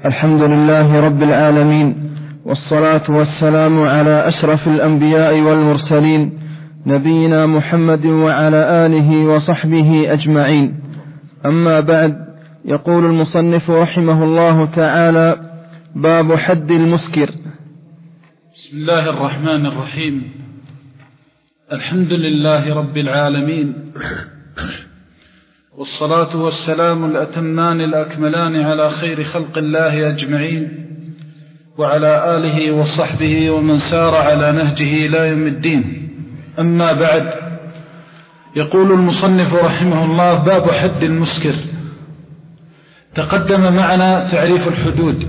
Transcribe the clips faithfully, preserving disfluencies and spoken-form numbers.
الحمد لله رب العالمين، والصلاة والسلام على أشرف الأنبياء والمرسلين، نبينا محمد وعلى آله وصحبه أجمعين. أما بعد، يقول المصنف رحمه الله تعالى: باب حد المسكر. بسم الله الرحمن الرحيم. الحمد لله رب العالمين، والصلاة والسلام الأتمان الأكملان على خير خلق الله أجمعين، وعلى آله وصحبه ومن سار على نهجه إلى يوم الدين. أما بعد، يقول المصنف رحمه الله: باب حد المسكر. تقدم معنا تعريف الحدود،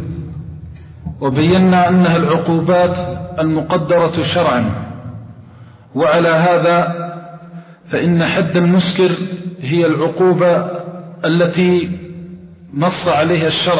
وبينا أنها العقوبات المقدرة شرعا، وعلى هذا فإن حد المسكر هي العقوبة التي نص عليها الشرع،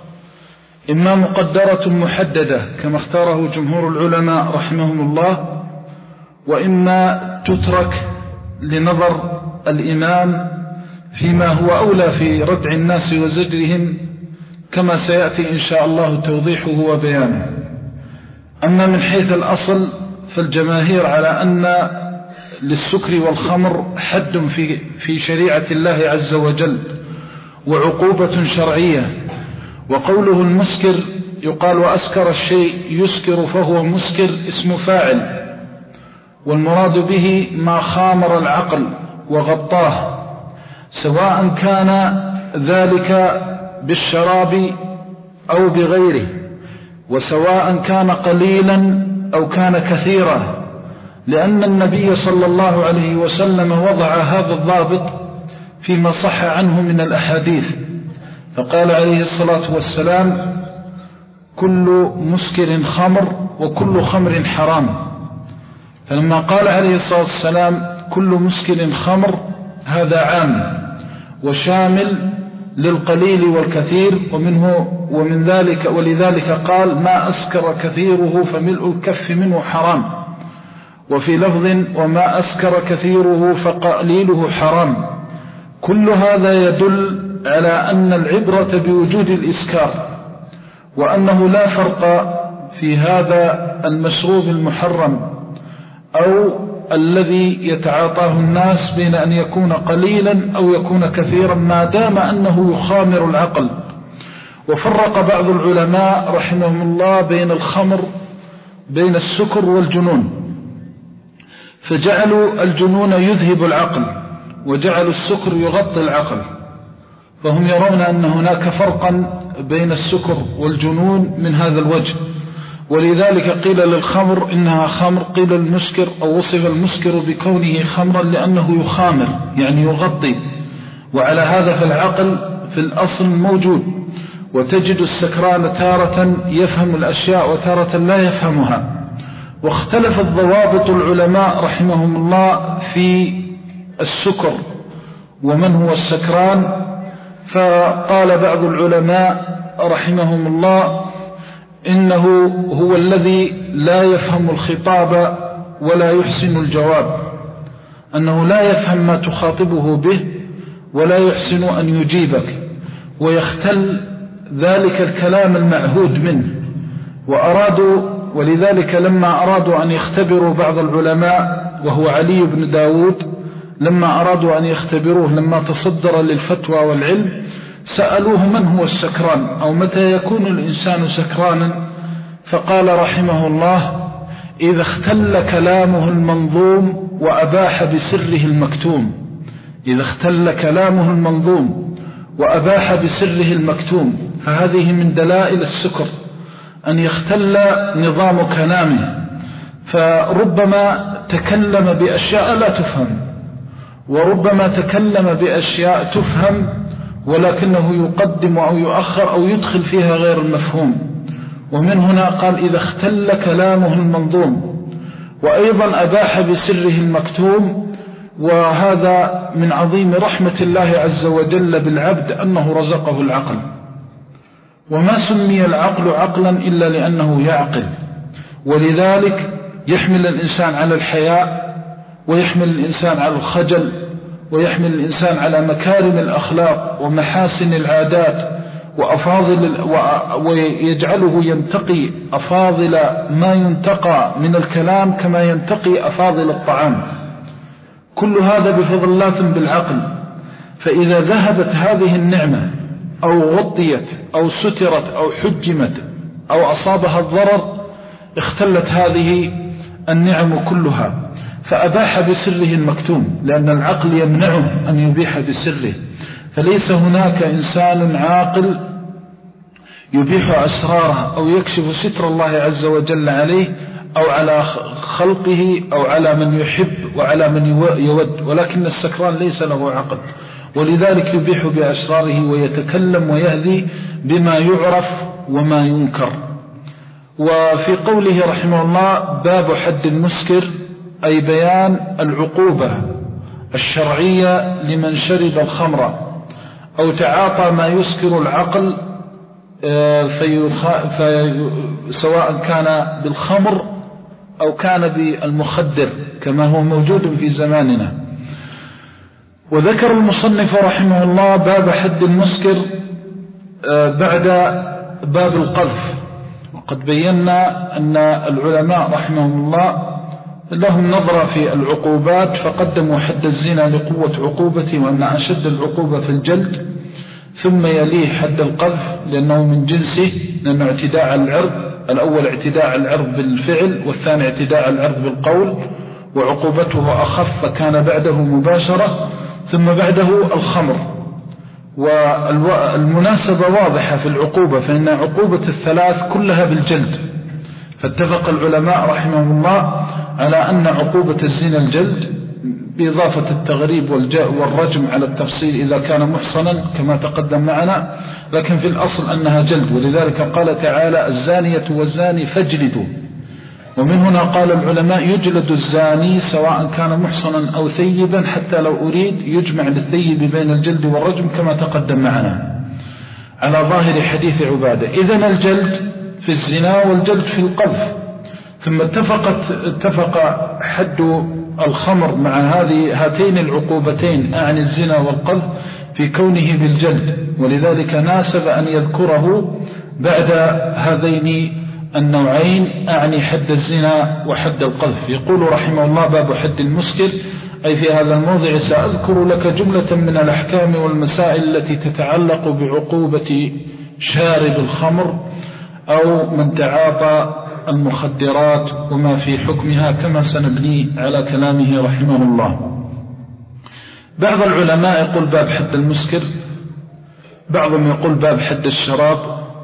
إما مقدرة محددة كما اختاره جمهور العلماء رحمهم الله، وإما تترك لنظر الإمام فيما هو أولى في ردع الناس وزجرهم، كما سيأتي إن شاء الله توضيحه وبيانه. أما من حيث الأصل فالجماهير على أن للسكر والخمر حد في في شريعة الله عز وجل، وعقوبة شرعية. وقوله المسكر يقال وأسكر الشيء يسكر فهو مسكر اسم فاعل، والمراد به ما خامر العقل وغطاه، سواء كان ذلك بالشراب أو بغيره، وسواء كان قليلا أو كان كثيرا، لأن النبي صلى الله عليه وسلم وضع هذا الضابط فيما صح عنه من الأحاديث، فقال عليه الصلاة والسلام: كل مسكر خمر وكل خمر حرام. فلما قال عليه الصلاة والسلام كل مسكر خمر، هذا عام وشامل للقليل والكثير، ومنه ومن ذلك ولذلك قال: ما أسكر كثيره فملء الكف منه حرام. وفي لفظ: وما أسكر كثيره فقليله حرام. كل هذا يدل على أن العبرة بوجود الإسكار، وأنه لا فرق في هذا المشروب المحرم أو الذي يتعاطاه الناس بين أن يكون قليلا أو يكون كثيرا، ما دام أنه يخامر العقل. وفرق بعض العلماء رحمهم الله بين الخمر بين السكر والجنون، فجعلوا الجنون يذهب العقل، وجعلوا السكر يغطي العقل، فهم يرون أن هناك فرقا بين السكر والجنون من هذا الوجه. ولذلك قيل للخمر إنها خمر، قيل المسكر أو وصف المسكر بكونه خمرا لأنه يخامر يعني يغطي. وعلى هذا فالعقل في الأصل موجود، وتجد السكران تارة يفهم الأشياء وتارة لا يفهمها. واختلفت ضوابط العلماء رحمهم الله في السكر ومن هو السكران، فقال بعض العلماء رحمهم الله إنه هو الذي لا يفهم الخطاب ولا يحسن الجواب، أنه لا يفهم ما تخاطبه به ولا يحسن أن يجيبك، ويختل ذلك الكلام المعهود منه. وأرادوا ولذلك لما أرادوا أن يختبروا بعض العلماء وهو علي بن داود، لما أرادوا أن يختبروه لما تصدر للفتوى والعلم، سألوه من هو السكران أو متى يكون الإنسان سكرانا، فقال رحمه الله: إذا اختل كلامه المنظوم وأباح بسره المكتوم. إذا اختل كلامه المنظوم وأباح بسره المكتوم، فهذه من دلائل السكر، أن يختل نظام كلامه، فربما تكلم بأشياء لا تفهم، وربما تكلم بأشياء تفهم ولكنه يقدم أو يؤخر أو يدخل فيها غير المفهوم. ومن هنا قال: إذا اختل كلامه المنظوم. وأيضا أباح بسره المكتوم، وهذا من عظيم رحمة الله عز وجل بالعبد أنه رزقه العقل. وما سمي العقل عقلا إلا لأنه يعقل، ولذلك يحمل الإنسان على الحياء، ويحمل الإنسان على الخجل، ويحمل الإنسان على مكارم الأخلاق ومحاسن العادات وأفاضل ويجعله ينتقي أفاضل ما ينتقى من الكلام كما ينتقي أفاضل الطعام. كل هذا بفضل الله بالعقل. فإذا ذهبت هذه النعمة أو غطيت أو سترت أو حجمت أو أصابها الضرر اختلت هذه النعم كلها، فأباح بسره المكتوم، لأن العقل يمنعه أن يبيح بسره. فليس هناك إنسان عاقل يبيح أسراره أو يكشف ستر الله عز وجل عليه أو على خلقه أو على من يحب وعلى من يود، ولكن السكران ليس له عقل، ولذلك يبيح بأسراره ويتكلم ويهذي بما يعرف وما ينكر. وفي قوله رحمه الله باب حد المسكر، أي بيان العقوبة الشرعية لمن شرب الخمر أو تعاطى ما يسكر العقل، سواء كان بالخمر أو كان بالمخدر كما هو موجود في زماننا. وذكر المصنف رحمه الله باب حد المسكر بعد باب القذف. وقد بينا أن العلماء رحمهم الله لهم نظرة في العقوبات، فقدموا حد الزنا لقوة عقوبته وأن أشد العقوبة في الجلد، ثم يليه حد القذف لأنه من جنسه، لأنه اعتداء على العرض. الأول اعتداء على العرض بالفعل، والثاني اعتداء على العرض بالقول، وعقوبته أخف فكان بعده مباشرة، ثم بعده الخمر. والمناسبة واضحة في العقوبة، فإن عقوبة الثلاث كلها بالجلد. فاتفق العلماء رحمهم الله على أن عقوبة الزنا الجلد، بإضافة التغريب والرجم على التفصيل إذا كان محصنا كما تقدم معنا، لكن في الأصل أنها جلد. ولذلك قال تعالى الزانية والزاني فاجلدوا. ومن هنا قال العلماء يجلد الزاني سواء كان محصنا أو ثيبا، حتى لو أريد يجمع للثيب بين الجلد والرجم كما تقدم معنا على ظاهر حديث عبادة. إذن الجلد في الزنا والجلد في القذف. ثم اتفقت اتفق حد الخمر مع هذه هاتين العقوبتين، أعني الزنا والقذف، في كونه بالجلد، ولذلك ناسب أن يذكره بعد هذين النوعين، أعني حد الزنا وحد القذف. يقول رحمه الله باب حد المسكر، أي في هذا الموضع سأذكر لك جملة من الأحكام والمسائل التي تتعلق بعقوبة شارب الخمر أو من تعاطى المخدرات وما في حكمها، كما سنبني على كلامه رحمه الله. بعض العلماء يقول باب حد المسكر، بعضهم يقول باب حد الشراب،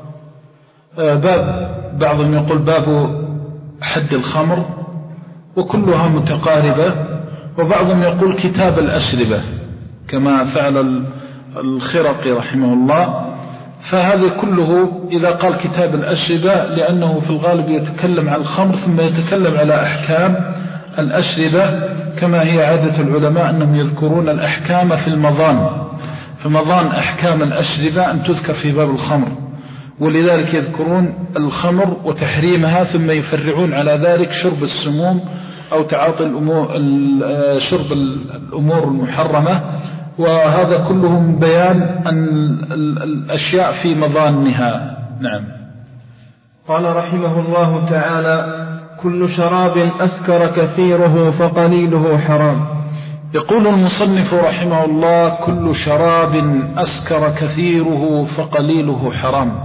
باب بعضهم يقول باب حد الخمر، وكلها متقاربة. وبعضهم يقول كتاب الأشربة كما فعل الخرقي رحمه الله. فهذا كله إذا قال كتاب الأشربة لأنه في الغالب يتكلم عن الخمر ثم يتكلم على أحكام الأشربة، كما هي عادة العلماء أنهم يذكرون الأحكام في المضان، فمضان أحكام الأشربة أن تذكر في باب الخمر، ولذلك يذكرون الخمر وتحريمها ثم يفرعون على ذلك شرب السموم أو تعاطي الأمور شرب الأمور المحرمة. وهذا كله من بيان أن الأشياء في مضانها. نعم. قال رحمه الله تعالى كل شراب أسكر كثيره فقليله حرام. يقول المصنف رحمه الله كل شراب أسكر كثيره فقليله حرام.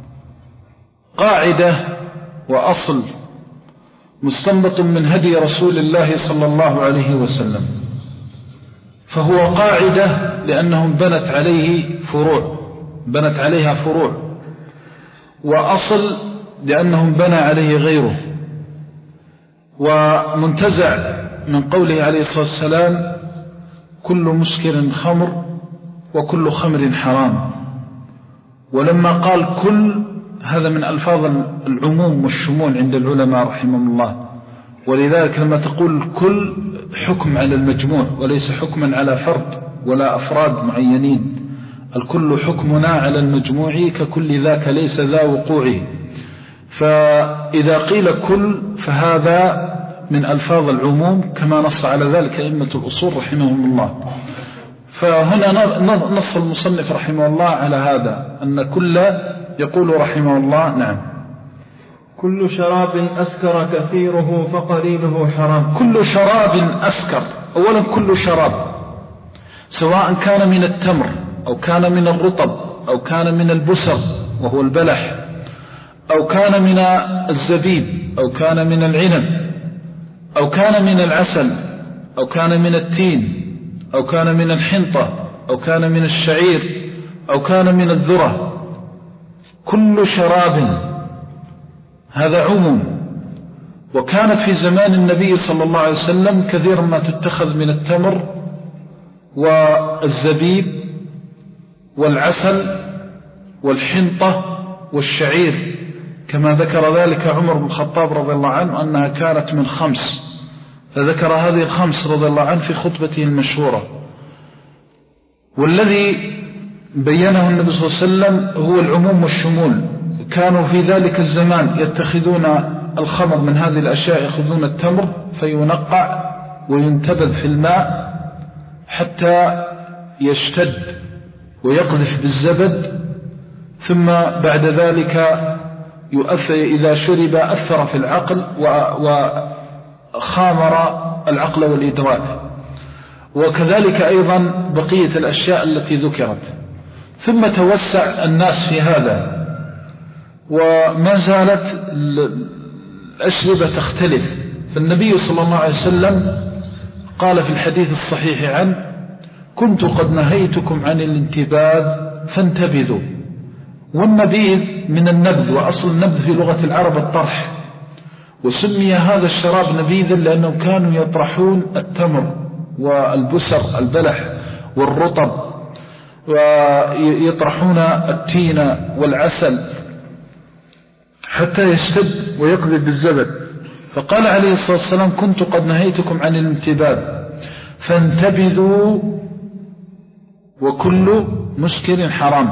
قاعدة وأصل مستنبط من هدي رسول الله صلى الله عليه وسلم، فهو قاعدة لأنهم بنت عليه فروع بنت عليها فروع، وأصل لأنهم بنى عليه غيره، ومنتزع من قوله عليه الصلاة والسلام كل مسكر خمر وكل خمر حرام. ولما قال كل، هذا من ألفاظ العموم والشمول عند العلماء رحمهم الله، ولذلك لما تقول كل حكم على المجموع وليس حكما على فرد ولا أفراد معينين، الكل حكمنا على المجموع ككل ذاك ليس ذا وقوعه. فإذا قيل كل فهذا من ألفاظ العموم كما نص على ذلك أئمة الأصول رحمهم الله. فهنا نص المصنف رحمه الله على هذا، أن كل يقول رحمه الله نعم كل شراب أسكر كثيره فقليله حرام. كل شراب أسكر، أولا كل شراب سواء كان من التمر أو كان من الرطب أو كان من البسر وهو البلح أو كان من الزبيب أو كان من العنب أو كان من العسل أو كان من التين أو كان من الحنطة أو كان من الشعير أو كان من الذرة، كل شراب، هذا عموم. وكانت في زمان النبي صلى الله عليه وسلم كثيرا ما تتخذ من التمر والزبيب والعسل والحنطة والشعير، كما ذكر ذلك عمر بن الخطاب رضي الله عنه أنها كانت من خمس، فذكر هذه الخمس رضي الله عنه في خطبته المشهورة. والذي بينه النبي صلى الله عليه وسلم هو العموم والشمول. كانوا في ذلك الزمان يتخذون الخمر من هذه الأشياء، يأخذون التمر فينقع وينتبذ في الماء حتى يشتد ويقذف بالزبد، ثم بعد ذلك يؤثر إذا شرب أثر في العقل وخامر العقل والإدراك. وكذلك أيضا بقية الأشياء التي ذكرت. ثم توسع الناس في هذا، وما زالت الأشربة تختلف. فالنبي صلى الله عليه وسلم قال في الحديث الصحيح عنه: كنت قد نهيتكم عن الانتباذ فانتبذوا. والنبيذ من النبذ، وأصل النبذ في لغة العرب الطرح، وسمي هذا الشراب نبيذا لأنهم كانوا يطرحون التمر والبسر البلح والرطب، ويطرحون التين والعسل حتى يشتد ويقذف بالزبد. فقال عليه الصلاة والسلام: كنت قد نهيتكم عن الانتباذ فانتبذوا، وكل مسكر حرام.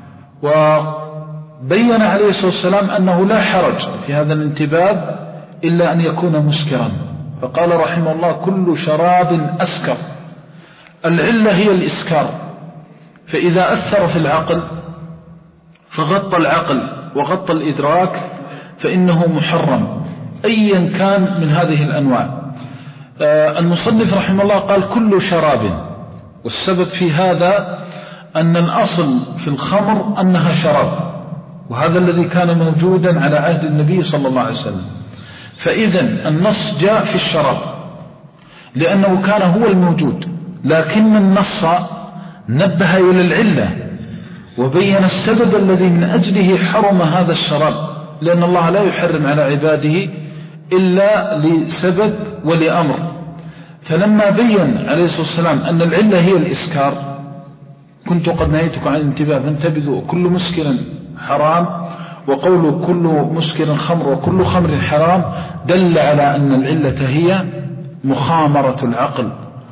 وبين عليه الصلاة والسلام أنه لا حرج في هذا الانتباذ إلا أن يكون مسكرا. فقال رحمه الله: كل شراب أسكر. العلة هي الإسكار، فإذا أثر في العقل فغطى العقل وغطى الإدراك فإنه محرم أيا كان من هذه الأنواع. المصنف رحمه الله قال: كل شراب، والسبب في هذا أن الأصل في الخمر أنها شراب، وهذا الذي كان موجودا على عهد النبي صلى الله عليه وسلم. فإذا النص جاء في الشراب لأنه كان هو الموجود، لكن النص نبه إلى العلة وبين السبب الذي من أجله حرم هذا الشراب، لأن الله لا يحرم على عباده إلا لسبب ولأمر. فلما بين عليه الصلاة والسلام أن العلة هي الإسكار: كنت قد نهيتكم عن الانتباه فانتبذوا، كل مسكر حرام، وقول كل مسكر خمر وكل خمر حرام، دل على أن العلة هي مخامرة العقل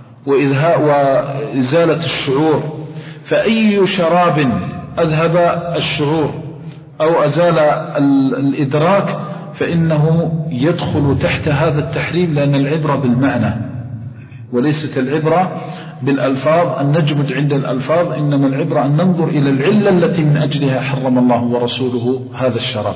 وإزالة الشعور. فأي شراب أذهب الشعور أو أزال الإدراك فإنه يدخل تحت هذا التحريم، لأن العبرة بالمعنى وليست العبرة بالألفاظ، أن نجمد عند الألفاظ، إنما العبرة أن ننظر إلى العلة التي من أجلها حرم الله ورسوله هذا الشراب.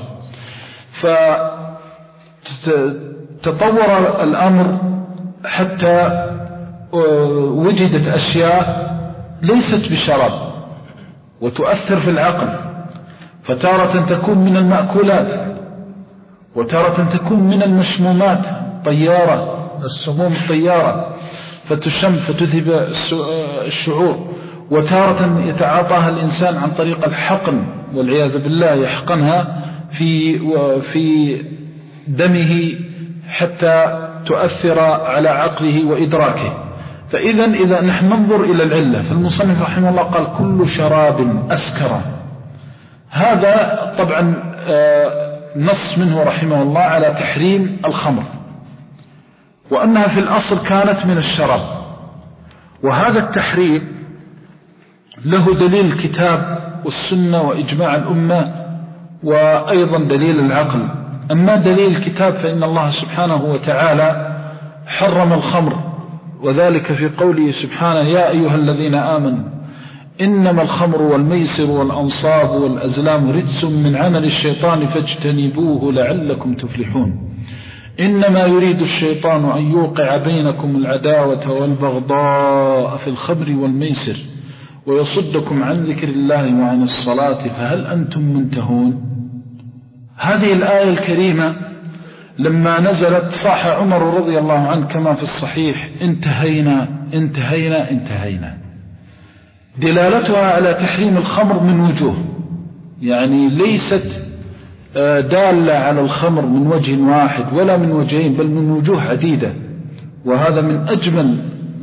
فتطور الأمر حتى وجدت أشياء ليست بشراب وتؤثر في العقل، فتارة تكون من المأكولات وتارة تكون من المشمومات، طيارة السموم الطيارة فتشم فتذهب الشعور، وتارة يتعاطاها الإنسان عن طريق الحقن والعياذ بالله، يحقنها في في دمه حتى تؤثر على عقله وإدراكه. فإذا إذا نحن ننظر إلى العلة، فالمصنف رحمه الله قال: كل شراب أسكر. هذا طبعا نص منه رحمه الله على تحريم الخمر، وأنها في الأصل كانت من الشراب. وهذا التحريم له دليل الكتاب والسنة وإجماع الأمة، وأيضا دليل العقل. أما دليل الكتاب فإن الله سبحانه وتعالى حرم الخمر وذلك في قوله سبحانه يا أيها الذين آمنوا إنما الخمر والميسر والأنصاب والأزلام رجس من عمل الشيطان فاجتنبوه لعلكم تفلحون. إنما يريد الشيطان أن يوقع بينكم العداوة والبغضاء في الخمر والميسر ويصدكم عن ذكر الله وعن الصلاة فهل أنتم منتهون. هذه الآية الكريمة لما نزلت صاح عمر رضي الله عنه كما في الصحيح انتهينا انتهينا انتهينا. دلالتها على تحريم الخمر من وجوه، يعني ليست دالة على الخمر من وجه واحد ولا من وجهين بل من وجوه عديدة، وهذا من أجمل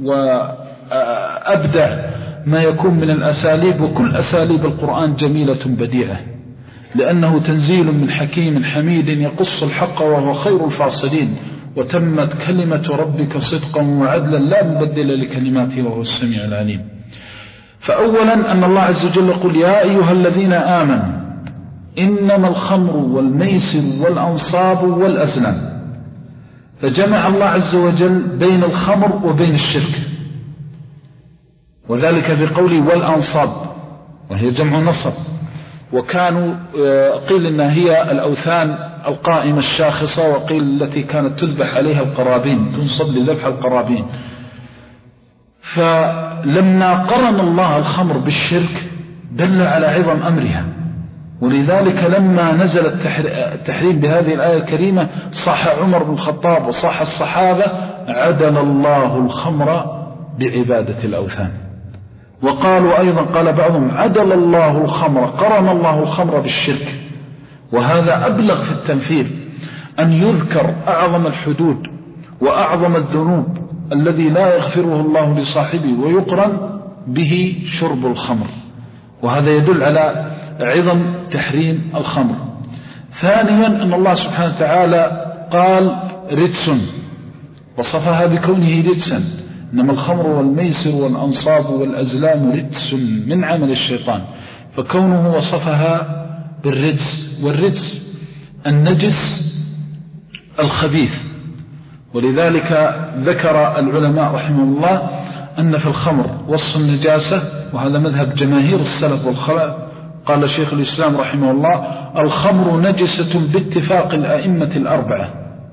وأبدع ما يكون من الأساليب، وكل أساليب القرآن جميلة بديعة لأنه تنزيل من حكيم حميد يقص الحق وهو خير الفاصلين وتمت كلمة ربك صدقا وعدلا لا مبدل لكلماته وهو السميع العليم. فأولا أن الله عز وجل يقول يا أيها الذين آمنوا إنما الخمر والميسر والأنصاب والأزلام، فجمع الله عز وجل بين الخمر وبين الشرك، وذلك بقوله والأنصاب وهي جمع نصب، وكانوا قيل إنها هي الأوثان القائمة الشاخصة، وقيل التي كانت تذبح عليها القرابين تنصب لذبح القرابين. فلما قرن الله الخمر بالشرك دل على عظم أمرها، ولذلك لما نزل التحريم بهذه الآية الكريمة صح عمر بن الخطاب وصح الصحابة عدل الله الخمر بعبادة الأوثان. وقالوا أيضا قال بعضهم عدل الله الخمر قرن الله الخمر بالشرك، وهذا أبلغ في التنفير أن يذكر أعظم الحدود وأعظم الذنوب الذي لا يغفره الله لصاحبه ويقرن به شرب الخمر، وهذا يدل على عظم تحريم الخمر. ثانيا أن الله سبحانه وتعالى قال رجس وصفها بكونه رجسا، إنما الخمر والميسر والأنصاب والأزلام رجس من عمل الشيطان، فكونه وصفها بالرجس، والرجس النجس الخبيث. ولذلك ذكر العلماء رحمه الله أن في الخمر وصف النجاسة، وهذا مذهب جماهير السلف والخلف. قال شيخ الإسلام رحمه الله الخمر نجسة باتفاق الأئمة الأربعة،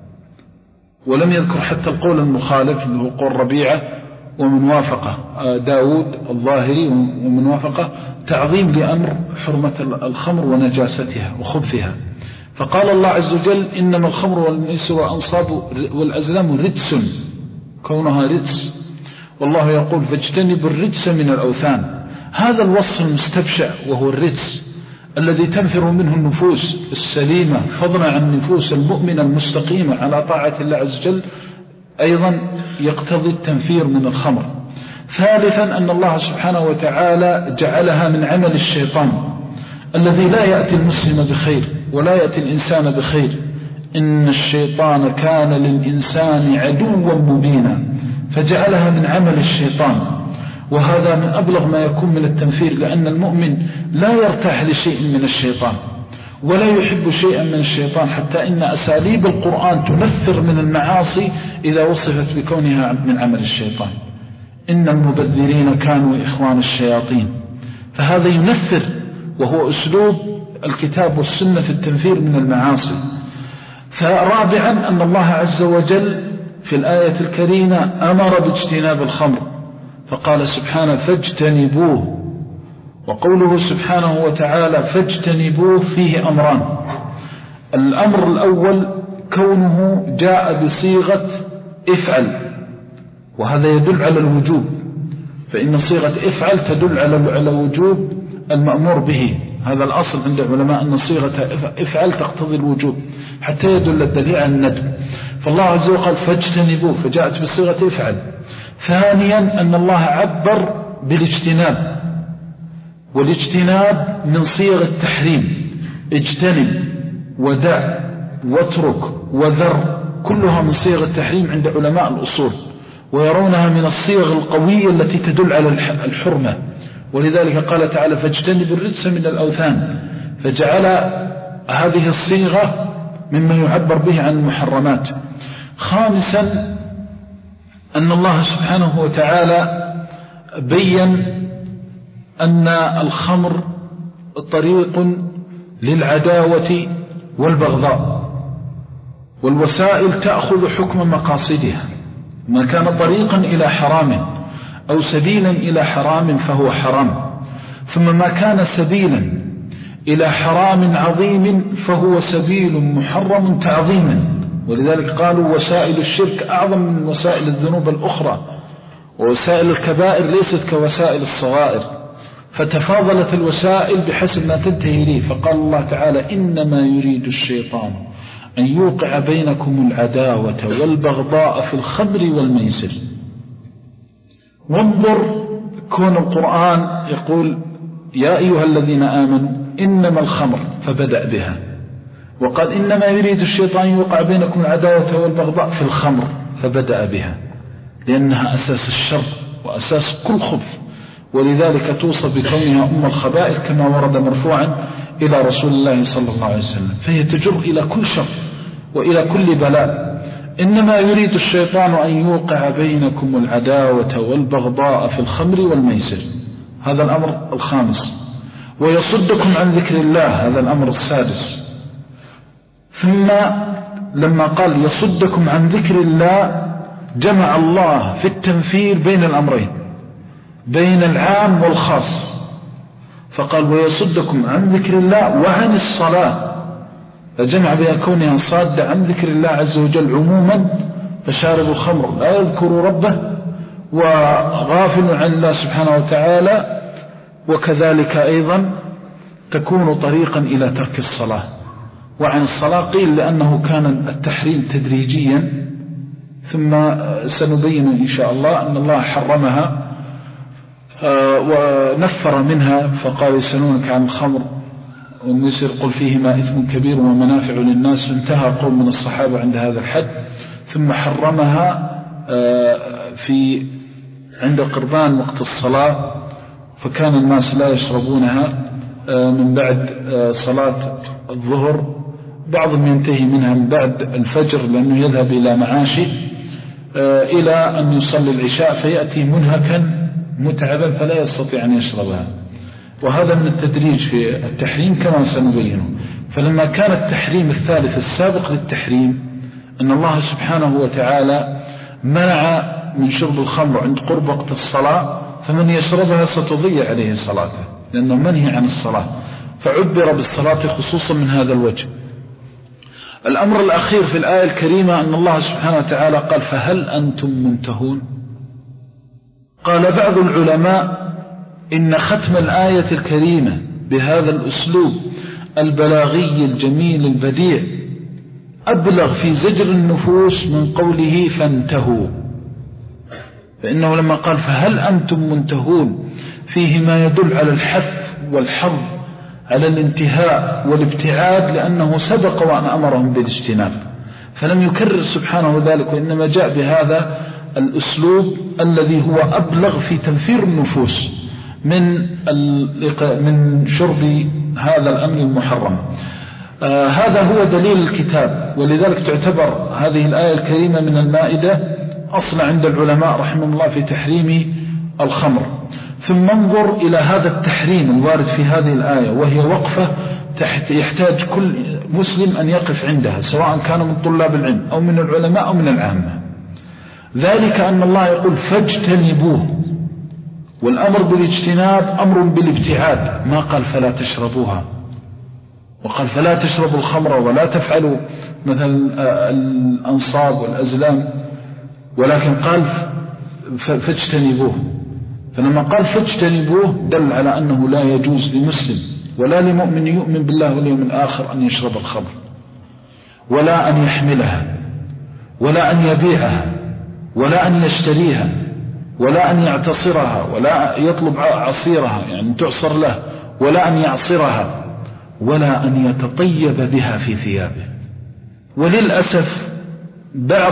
ولم يذكر حتى القول المخالف اللي هو قول ربيعة ومن وافقه داود الظاهري ومن وافقه تعظيم لأمر حرمة الخمر ونجاستها وخبثها. فقال الله عز وجل إنما الخمر والميسر والأنصاب والأزلام رجس، كونها رجس، والله يقول فاجتنبوا الرجس من الأوثان. هذا الوصف المستبشع وهو الرجس الذي تنفر منه النفوس السليمة فضلا عن النفوس المؤمنة المستقيمة على طاعة الله عز وجل أيضا يقتضي التنفير من الخمر. ثالثا أن الله سبحانه وتعالى جعلها من عمل الشيطان الذي لا يأتي المسلم بخير ولا يأتي الإنسان بخير، إن الشيطان كان للإنسان عدوا مبينا، فجعلها من عمل الشيطان، وهذا من أبلغ ما يكون من التنفير، لأن المؤمن لا يرتاح لشيء من الشيطان ولا يحب شيئا من الشيطان، حتى إن أساليب القرآن تنفر من المعاصي إذا وصفت بكونها من عمل الشيطان. إن المبذرين كانوا إخوان الشياطين، فهذا ينفر، وهو أسلوب الكتاب والسنة في التنفير من المعاصي. فرابعا أن الله عز وجل في الآية الكريمة أمر باجتناب الخمر، فقال سبحانه فاجتنبوه، وقوله سبحانه وتعالى فاجتنبوه فيه أمران. الأمر الأول كونه جاء بصيغة افعل، وهذا يدل على الوجوب، فإن صيغة افعل تدل على وجوب المأمور به. هذا الأصل عند علماء أن صيغة افعل تقتضي الوجوب حتى يدل الدليل على الندب، فالله عز وجل قال فاجتنبوه فجاءت بصيغة افعل. ثانيا أن الله عبر بالاجتناب، والاجتناب من صيغ التحريم، اجتنب ودع واترك وذر، كلها من صيغ التحريم عند علماء الأصول، ويرونها من الصيغ القوية التي تدل على الحرمة. ولذلك قال تعالى فاجتنب الرجس من الأوثان، فجعل هذه الصيغة مما يعبر به عن المحرمات. خامسا أن الله سبحانه وتعالى بيّن أن الخمر طريق للعداوة والبغضاء، والوسائل تأخذ حكم مقاصدها. ما كان طريقا إلى حرام أو سبيلا إلى حرام فهو حرام، ثم ما كان سبيلا إلى حرام عظيم فهو سبيل محرم تعظيما. ولذلك قالوا وسائل الشرك أعظم من وسائل الذنوب الأخرى، ووسائل الكبائر ليست كوسائل الصغائر، فتفاضلت الوسائل بحسب ما تنتهي إليه. فقال الله تعالى إنما يريد الشيطان أن يوقع بينكم العداوة والبغضاء في الخمر والميسر. وانظر كون القرآن يقول يا أيها الذين آمنوا إنما الخمر فبدأ بها، وقال إنما يريد الشيطان يوقع بينكم العداوة والبغضاء في الخمر فبدأ بها، لأنها أساس الشر وأساس كل خبث، ولذلك توصف بكونها أم الخبائث كما ورد مرفوعا إلى رسول الله صلى الله عليه وسلم، فهي تجر إلى كل شر وإلى كل بلاء. إنما يريد الشيطان أن يوقع بينكم العداوة والبغضاء في الخمر والميسر، هذا الأمر الخامس. ويصدكم عن ذكر الله، هذا الأمر السادس. ثم لما قال يصدكم عن ذكر الله جمع الله في التنفير بين الأمرين، بين العام والخاص، فقال ويصدكم عن ذكر الله وعن الصلاة، فجمع بين كونها صادة عن ذكر الله عز وجل عموما، فشارب الخمر لا يذكر ربه وغافل عن الله سبحانه وتعالى، وكذلك أيضا تكون طريقا إلى ترك الصلاة. وعن الصلاة قيل لأنه كان التحريم تدريجيا، ثم سنبين إن شاء الله أن الله حرمها ونفر منها، فقال يسألونك عن الخمر والميسر قل فيهما إثم كبير ومنافع للناس، انتهى قوم من الصحابة عند هذا الحد، ثم حرمها في عند قربان وقت الصلاة، فكان الناس لا يشربونها من بعد صلاة الظهر، بعضهم ينتهي منها من بعد الفجر لأنه يذهب إلى معاشه إلى أن يصلي العشاء فيأتي منهكا متعبا فلا يستطيع أن يشربها، وهذا من التدريج في التحريم كما سنبينه. فلما كان التحريم الثالث السابق للتحريم أن الله سبحانه وتعالى منع من شرب الخمر عند قرب وقت الصلاة، فمن يشربها ستضيع عليه صلاته لأنه منهي عن الصلاة، فعبر بالصلاة خصوصا من هذا الوجه. الأمر الأخير في الآية الكريمة أن الله سبحانه وتعالى قال فهل أنتم منتهون؟ قال بعض العلماء إن ختم الآية الكريمة بهذا الأسلوب البلاغي الجميل البديع أبلغ في زجر النفوس من قوله فانتهوا، فإنه لما قال فهل أنتم منتهون فيه ما يدل على الحث والحظ على الانتهاء والابتعاد، لأنه سبق وأن أمرهم بالاجتناب، فلم يكرر سبحانه ذلك، وإنما جاء بهذا الأسلوب الذي هو أبلغ في تنفير النفوس من من شرب هذا الأمر المحرم. آه هذا هو دليل الكتاب، ولذلك تعتبر هذه الآية الكريمة من المائدة أصل عند العلماء رحمه الله في تحريم الخمر. ثم انظر إلى هذا التحريم الوارد في هذه الآية، وهي وقفة تحت يحتاج كل مسلم أن يقف عندها، سواء كان من طلاب العلم أو من العلماء أو من العامة. ذلك أن الله يقول فاجتنبوه، والأمر بالاجتناب أمر بالابتعاد، ما قال فلا تشربوها، وقال فلا تشربوا الخمر ولا تفعلوا مثل الأنصاب والأزلام، ولكن قال فاجتنبوه. فلما قال فاجتنبوه دل على أنه لا يجوز لمسلم ولا لمؤمن يؤمن بالله واليوم الآخر أن يشرب الخمر، ولا أن يحملها، ولا أن يبيعها، ولا أن يشتريها، ولا أن يعتصرها، ولا يطلب عصيرها يعني تعصر له، ولا أن يعصرها، ولا أن يتطيب بها في ثيابه. وللأسف بعض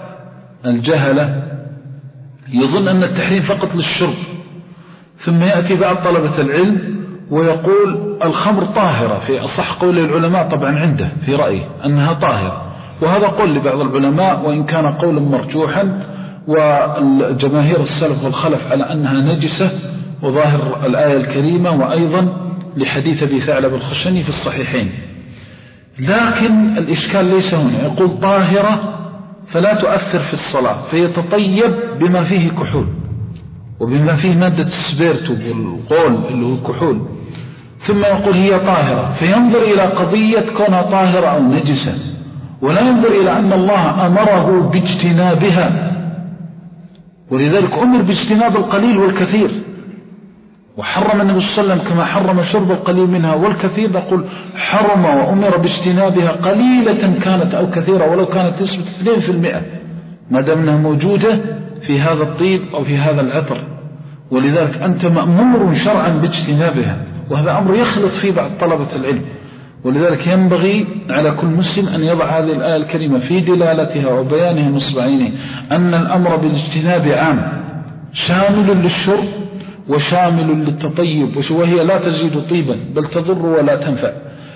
الجهلة يظن أن التحريم فقط للشرب، ثم يأتي بعض طلبة العلم ويقول الخمر طاهرة، في أصح قول العلماء طبعا عنده في رأيه أنها طاهرة، وهذا قول لبعض العلماء وإن كان قولا مرجوحا، وجماهير السلف والخلف على أنها نجسة، وظاهر الآية الكريمة، وأيضا لحديث أبي ثعلب الخشني في الصحيحين. لكن الإشكال ليس هنا، يقول طاهرة فلا تؤثر في الصلاة، فيتطيب بما فيه كحول وبما فيه مادة السبيرتو والغول اللي هو كحول، ثم يقول هي طاهرة، فينظر إلى قضية كونها طاهرة أو نجسة، ولا ينظر إلى أن الله أمره باجتنابها، ولذلك أمر باجتناب القليل والكثير، وحرم النبي صلى الله عليه وسلم كما حرم شرب القليل منها والكثير، نقول حرم وأمر باجتنابها قليلة كانت أو كثيرة، ولو كانت تثبت اثنين في المئة ما دام أنها موجودة في هذا الطيب أو في هذا العطر. ولذلك أنت مأمور شرعا باجتنابها، وهذا أمر يخلط فيه بعض طلبة العلم. ولذلك ينبغي على كل مسلم أن يضع هذه الآية الكريمة في دلالتها وبيانها نصب عينه، أن الأمر بالاجتناب عام شامل للشرب وشامل للتطيب، وهي لا تزيد طيبا بل تضر ولا تنفع.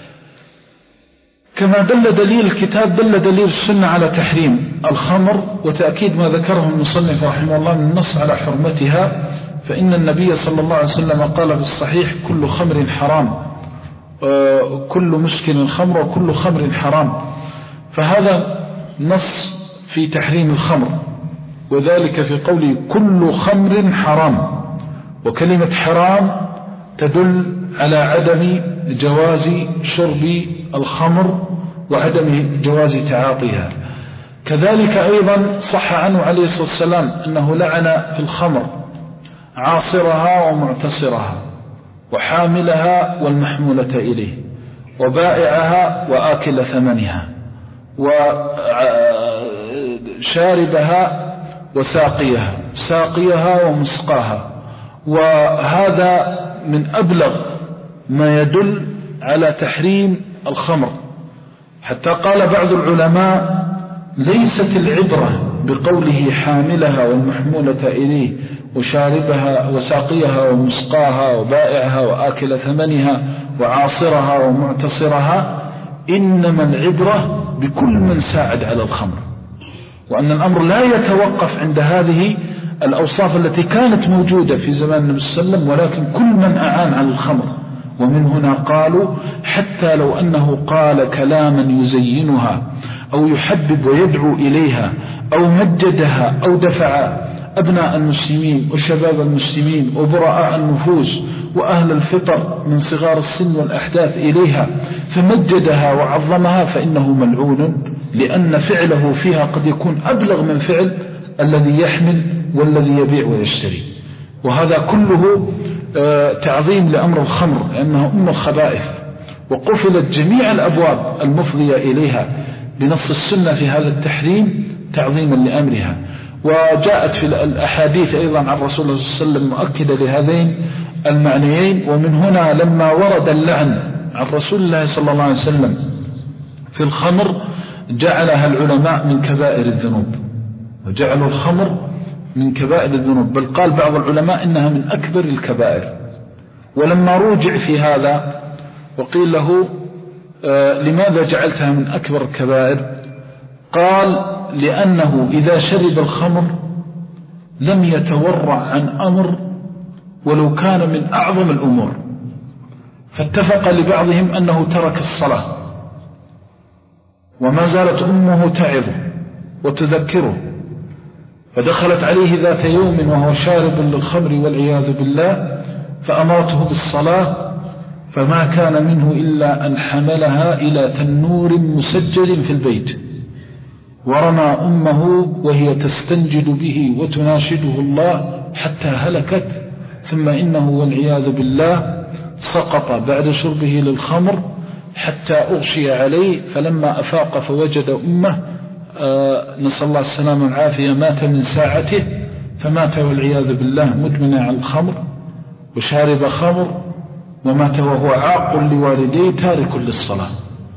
كما دل دليل الكتاب دل دليل السنة على تحريم الخمر وتأكيد ما ذكره المصنف رحمه الله من النص على حرمتها، فإن النبي صلى الله عليه وسلم قال في الصحيح كل خمر حرام، كل مسكن خمر وكل خمر حرام، فهذا نص في تحريم الخمر، وذلك في قوله كل خمر حرام، وكلمة حرام تدل على عدم جواز شرب الخمر وعدم جواز تعاطيها. كذلك أيضا صح عنه عليه الصلاة والسلام أنه لعن في الخمر عاصرها ومعتصرها وحاملها والمحمولة إليه وبائعها وآكل ثمنها وشاربها وساقيها ساقيها ومسقاها. وهذا من أبلغ ما يدل على تحريم الخمر، حتى قال بعض العلماء ليست العبرة بقوله حاملها والمحمولة إليه وشاربها وساقيها ومسقاها وبائعها وآكل ثمنها وعاصرها ومعتصرها، إنما العبرة بكل من ساعد على الخمر، وأن الأمر لا يتوقف عند هذه الأوصاف التي كانت موجودة في زمان النبي صلى الله عليه وسلم، ولكن كل من أعان على الخمر. ومن هنا قالوا حتى لو أنه قال كلاما يزينها أو يحبب ويدعو إليها أو مجدها أو دفع أبناء المسلمين وشباب المسلمين وبراء النفوس وأهل الفطر من صغار السن والأحداث إليها فمجدها وعظمها، فإنه ملعون، لأن فعله فيها قد يكون أبلغ من فعل الذي يحمل والذي يبيع ويشتري. وهذا كله تعظيم لأمر الخمر، لأنها أم الخبائث، وقفلت جميع الأبواب المفضية إليها بنص السنة في هذا التحريم تعظيما لأمرها. وجاءت في الأحاديث أيضا عن رسول الله صلى الله عليه وسلم مؤكدة لهذين المعنيين. ومن هنا لما ورد اللعن عن رسول الله صلى الله عليه وسلم في الخمر جعلها العلماء من كبائر الذنوب، وجعلوا الخمر من كبائر الذنوب، بل قال بعض العلماء إنها من أكبر الكبائر. ولما روجع في هذا وقيل له آه لماذا جعلتها من أكبر الكبائر، قال لأنه إذا شرب الخمر لم يتورع عن أمر ولو كان من أعظم الأمور، فاتفق لبعضهم أنه ترك الصلاة وما زالت أمه تعظه وتذكره، فدخلت عليه ذات يوم وهو شارب للخمر والعياذ بالله فأمرته بالصلاة، فما كان منه إلا أن حملها إلى تنور مسجل في البيت ورمى أمه وهي تستنجد به وتناشده الله حتى هلكت، ثم إنه والعياذ بالله سقط بعد شربه للخمر حتى أغشي عليه، فلما أفاق فوجد أمه آه نسأل الله السلامة والعافية مات من ساعته، فمات والعياذ بالله مدمنا على الخمر وشارب خمر، ومات وهو عاق لوالديه تارك للصلاة.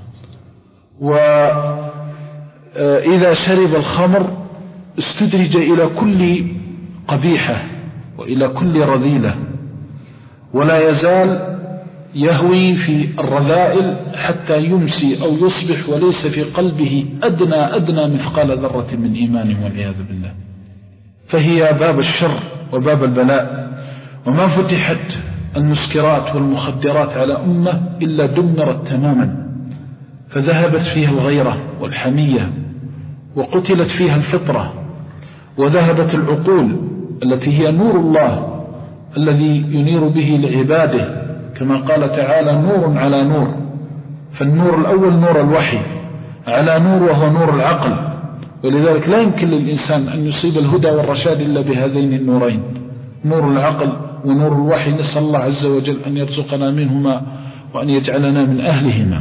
وإذا شرب الخمر استدرج إلى كل قبيحة وإلى كل رذيلة، ولا يزال يهوي في الرذائل حتى يمسي أو يصبح وليس في قلبه أدنى أدنى مثقال ذرة من إيمان والعياذ بالله. فهي باب الشر وباب البلاء، وما فتحت المسكرات والمخدرات على أمة إلا دمرت تماما، فذهبت فيها الغيرة والحمية، وقتلت فيها الفطرة، وذهبت العقول التي هي نور الله الذي ينير به لعباده، كما قال تعالى نور على نور. فالنور الأول نور الوحي على نور، وهو نور العقل، ولذلك لا يمكن للإنسان أن يصيب الهدى والرشاد إلا بهذين النورين، نور العقل ونور الوحي. نسأل الله عز وجل أن يرزقنا منهما وأن يجعلنا من أهلهما.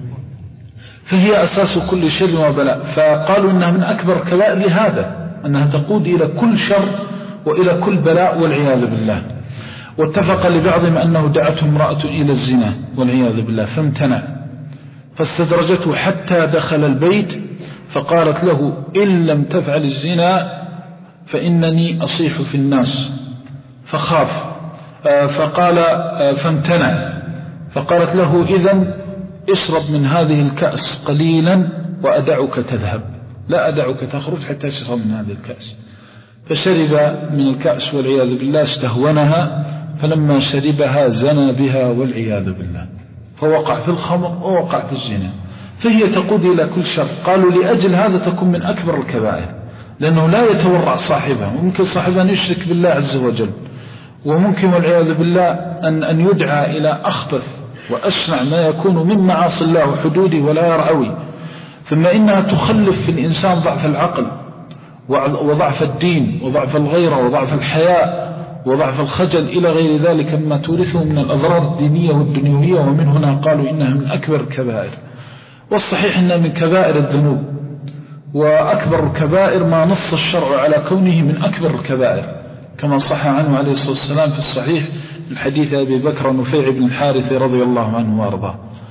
فهي أساس كل شر وبلاء، فقالوا إنها من أكبر كبائر لهذا، أنها تقود إلى كل شر وإلى كل بلاء والعياذ بالله. واتفق لبعضهم أنه دعته امرأة إلى الزنا والعياذ بالله فامتنع، فاستدرجته حتى دخل البيت فقالت له إن لم تفعل الزنا فإنني أصيح في الناس، فخاف فقال فامتنع، فقالت له إذن اشرب من هذه الكأس قليلا وأدعك تذهب، لا أدعك تخرج حتى تشرب من هذه الكأس. فشرب من الكأس والعياذ بالله، استهونها، فلما شربها زنى بها والعياذ بالله، فوقع في الخمر ووقع في الزنا، فهي تقود إلى كل شر. قالوا لأجل هذا تكون من أكبر الكبائر، لأنه لا يتورع صاحبها، وممكن صاحبها أن يشرك بالله عز وجل، وممكن والعياذ بالله أن, أن يدعى إلى أخبث وأسمع ما يكون من معاصي الله وحدوده ولا يرعوي. ثم إنها تخلف في الإنسان ضعف العقل وضعف الدين وضعف الغيرة وضعف الحياء وضعف الخجل إلى غير ذلك مما تورثه من الأضرار الدينية والدنيوية. ومن هنا قالوا إنها من أكبر الكبائر، والصحيح إنها من كبائر الذنوب، وأكبر الكبائر ما نص الشرع على كونه من أكبر الكبائر، كما صح عنه عليه الصلاة والسلام في الصحيح الحديث أبي بكر نفيع بن الحارث رضي الله عنه وارضاه.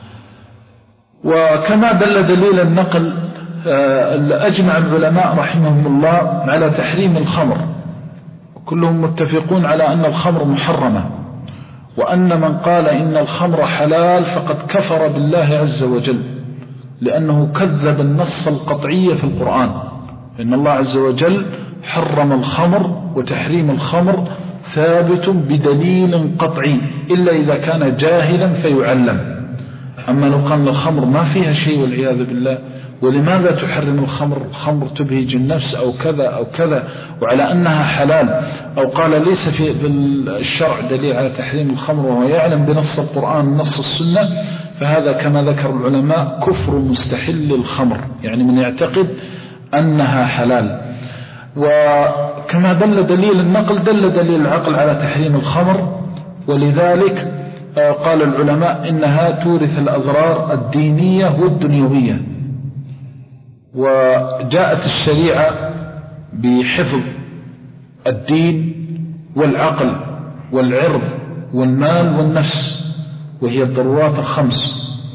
وكما دل دليل النقل أجمع العلماء رحمهم الله على تحريم الخمر، كلهم متفقون على أن الخمر محرمة، وأن من قال إن الخمر حلال فقد كفر بالله عز وجل، لأنه كذب النص القطعي في القرآن، إن الله عز وجل حرم الخمر، وتحريم الخمر ثابت بدليل قطعي إلا إذا كان جاهلا فيعلم. أما لو قال الخمر ما فيها شيء والعياذ بالله، ولماذا تحرم الخمر؟ الخمر تبهج النفس أو كذا أو كذا، وعلى أنها حلال، أو قال ليس في الشرع دليل على تحريم الخمر وهو يعلم بنص القرآن نص السنة، فهذا كما ذكر العلماء كفر مستحل الخمر، يعني من يعتقد أنها حلال. وكما دل دليل النقل دل دليل العقل على تحريم الخمر، ولذلك قال العلماء إنها تورث الأضرار الدينية والدنيوية. وجاءت الشريعة بحفظ الدين والعقل والعرض والمال والنفس، وهي الضرورات الخمس،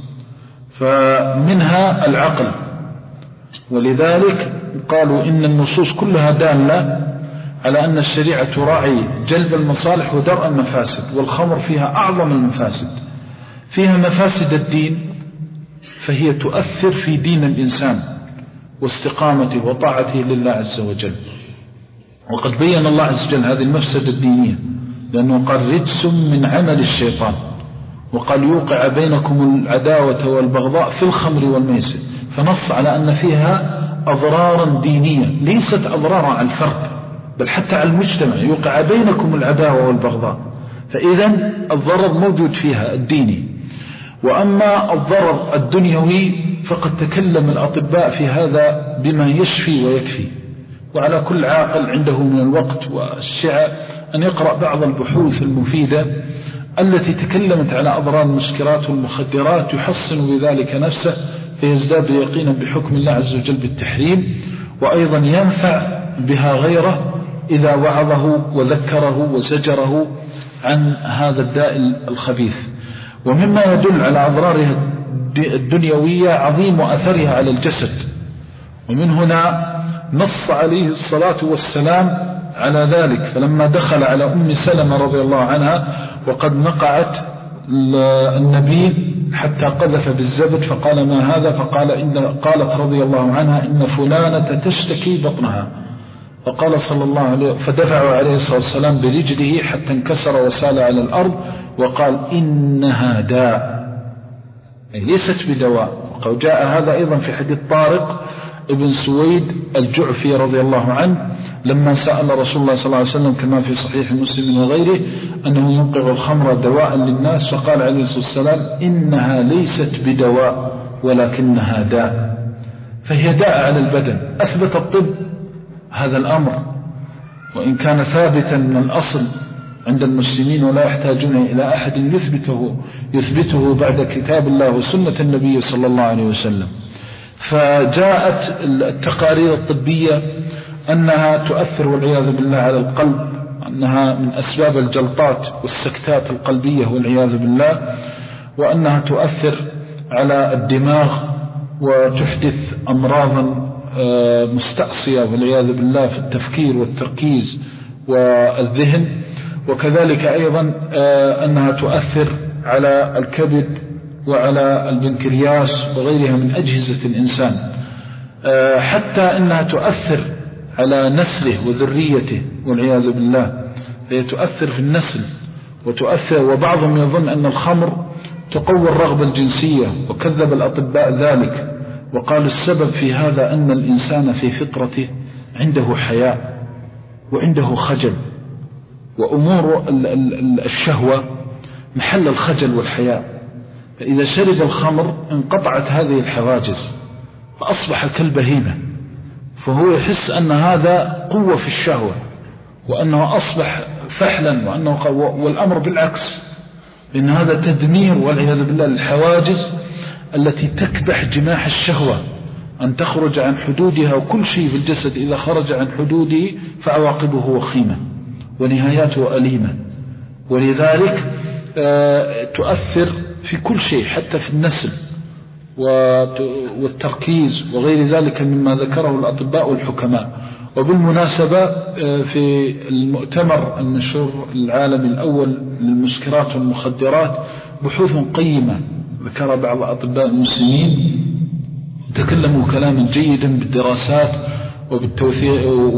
فمنها العقل. ولذلك قالوا إن النصوص كلها دالة على أن الشريعة تراعي جلب المصالح ودرء المفاسد، والخمر فيها أعظم المفاسد، فيها مفاسد الدين، فهي تؤثر في دين الإنسان واستقامته وطاعته لله عز وجل. وقد بين الله عز وجل هذه المفسدة الدينية، لأنه قال رجس من عمل الشيطان، وقال يوقع بينكم العداوة والبغضاء في الخمر والميسر، فنص على أن فيها أضرارا دينية ليست أضرارا على الفرد بل حتى على المجتمع، يوقع بينكم العداوة والبغضاء، فإذا الضرر موجود فيها الديني. وأما الضرر الدنيوي فقد تكلم الأطباء في هذا بما يشفي ويكفي، وعلى كل عاقل عنده من الوقت والسعة أن يقرأ بعض البحوث المفيدة التي تكلمت على أضرار المسكرات والمخدرات، يحصن بذلك نفسه فيزداد يقينا بحكم الله عز وجل بالتحريم، وأيضا ينفع بها غيره إذا وعظه وذكره وزجره عن هذا الداء الخبيث. ومما يدل على أضرارها الدنيوية عظيم أثرها على الجسد، ومن هنا نص عليه الصلاة والسلام على ذلك، فلما دخل على أم سلمة رضي الله عنها وقد نقعت النبي حتى قذف بالزبد فقال ما هذا؟ فقال إن قالت رضي الله عنها إن فلانة تشتكي بطنها، فقال صلى الله عليه فدفع عليه الصلاة والسلام برجله حتى انكسر وسال على الأرض وقال إنها داء، يعني ليست بدواء. وجاء هذا أيضا في حديث طارق ابن سويد الجعفي رضي الله عنه لما سأل رسول الله صلى الله عليه وسلم كما في صحيح مسلم وغيره أنه ينقع الخمر دواء للناس، فقال عليه الصلاة والسلام إنها ليست بدواء ولكنها داء، فهي داء على البدن. أثبت الطب هذا الأمر، وإن كان ثابتا من الأصل عند المسلمين ولا يحتاجون إلى أحد يثبته يثبته بعد كتاب الله وسنة النبي صلى الله عليه وسلم. فجاءت التقارير الطبية أنها تؤثر والعياذ بالله على القلب، أنها من أسباب الجلطات والسكتات القلبية والعياذ بالله، وأنها تؤثر على الدماغ وتحدث أمراضا مستعصية والعياذ بالله في التفكير والتركيز والذهن، وكذلك أيضا أنها تؤثر على الكبد وعلى البنكرياس وغيرها من أجهزة الإنسان، حتى أنها تؤثر على نسله وذريته والعياذ بالله، هي تؤثر في النسل وتؤثر. وبعضهم يظن أن الخمر تقوي الرغبة الجنسية، وكذب الأطباء ذلك، وقالوا السبب في هذا أن الإنسان في فطرته عنده حياء وعنده خجل، وأمور الشهوة محل الخجل والحياء، فإذا شرب الخمر انقطعت هذه الحواجز فأصبح كالبهيمة، فهو يحس أن هذا قوة في الشهوة وأنه أصبح فحلا، وأنه والأمر بالعكس، لأن هذا تدمير والعياذ بالله للحواجز التي تكبح جماح الشهوة أن تخرج عن حدودها، وكل شيء في الجسد إذا خرج عن حدوده فعواقبه وخيمة ونهاياته أليمة. ولذلك تؤثر في كل شيء حتى في النسل والتركيز وغير ذلك مما ذكره الأطباء والحكماء. وبالمناسبة في المؤتمر المشهور العالمي الأول للمسكرات والمخدرات بحوث قيمة ذكر بعض أطباء المسلمين تكلموا كلاما جيدا بالدراسات وبالتوثيق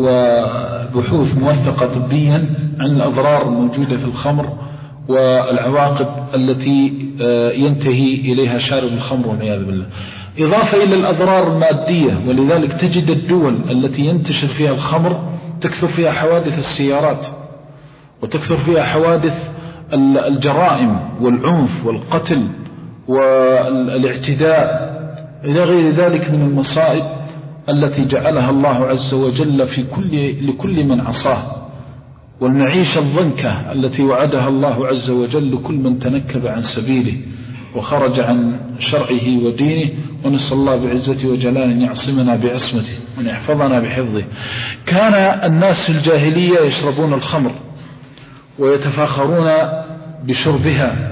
وبحوث موثقة طبيا عن الأضرار الموجودة في الخمر والعواقب التي ينتهي إليها شارب الخمر والعياذ بالله، إضافة إلى الأضرار المادية. ولذلك تجد الدول التي ينتشر فيها الخمر تكثر فيها حوادث السيارات، وتكثر فيها حوادث الجرائم والعنف والقتل والاعتداء إلى غير ذلك من المصائب التي جعلها الله عز وجل في كل لكل من عصاه، والمعيشة الضنكة التي وعدها الله عز وجل لكل من تنكب عن سبيله وخرج عن شرعه ودينه. ونسأل الله بعزته وجلاله أن يعصمنا بعصمته وأن يحفظنا بحفظه. كان الناس في الجاهلية يشربون الخمر ويتفاخرون بشربها،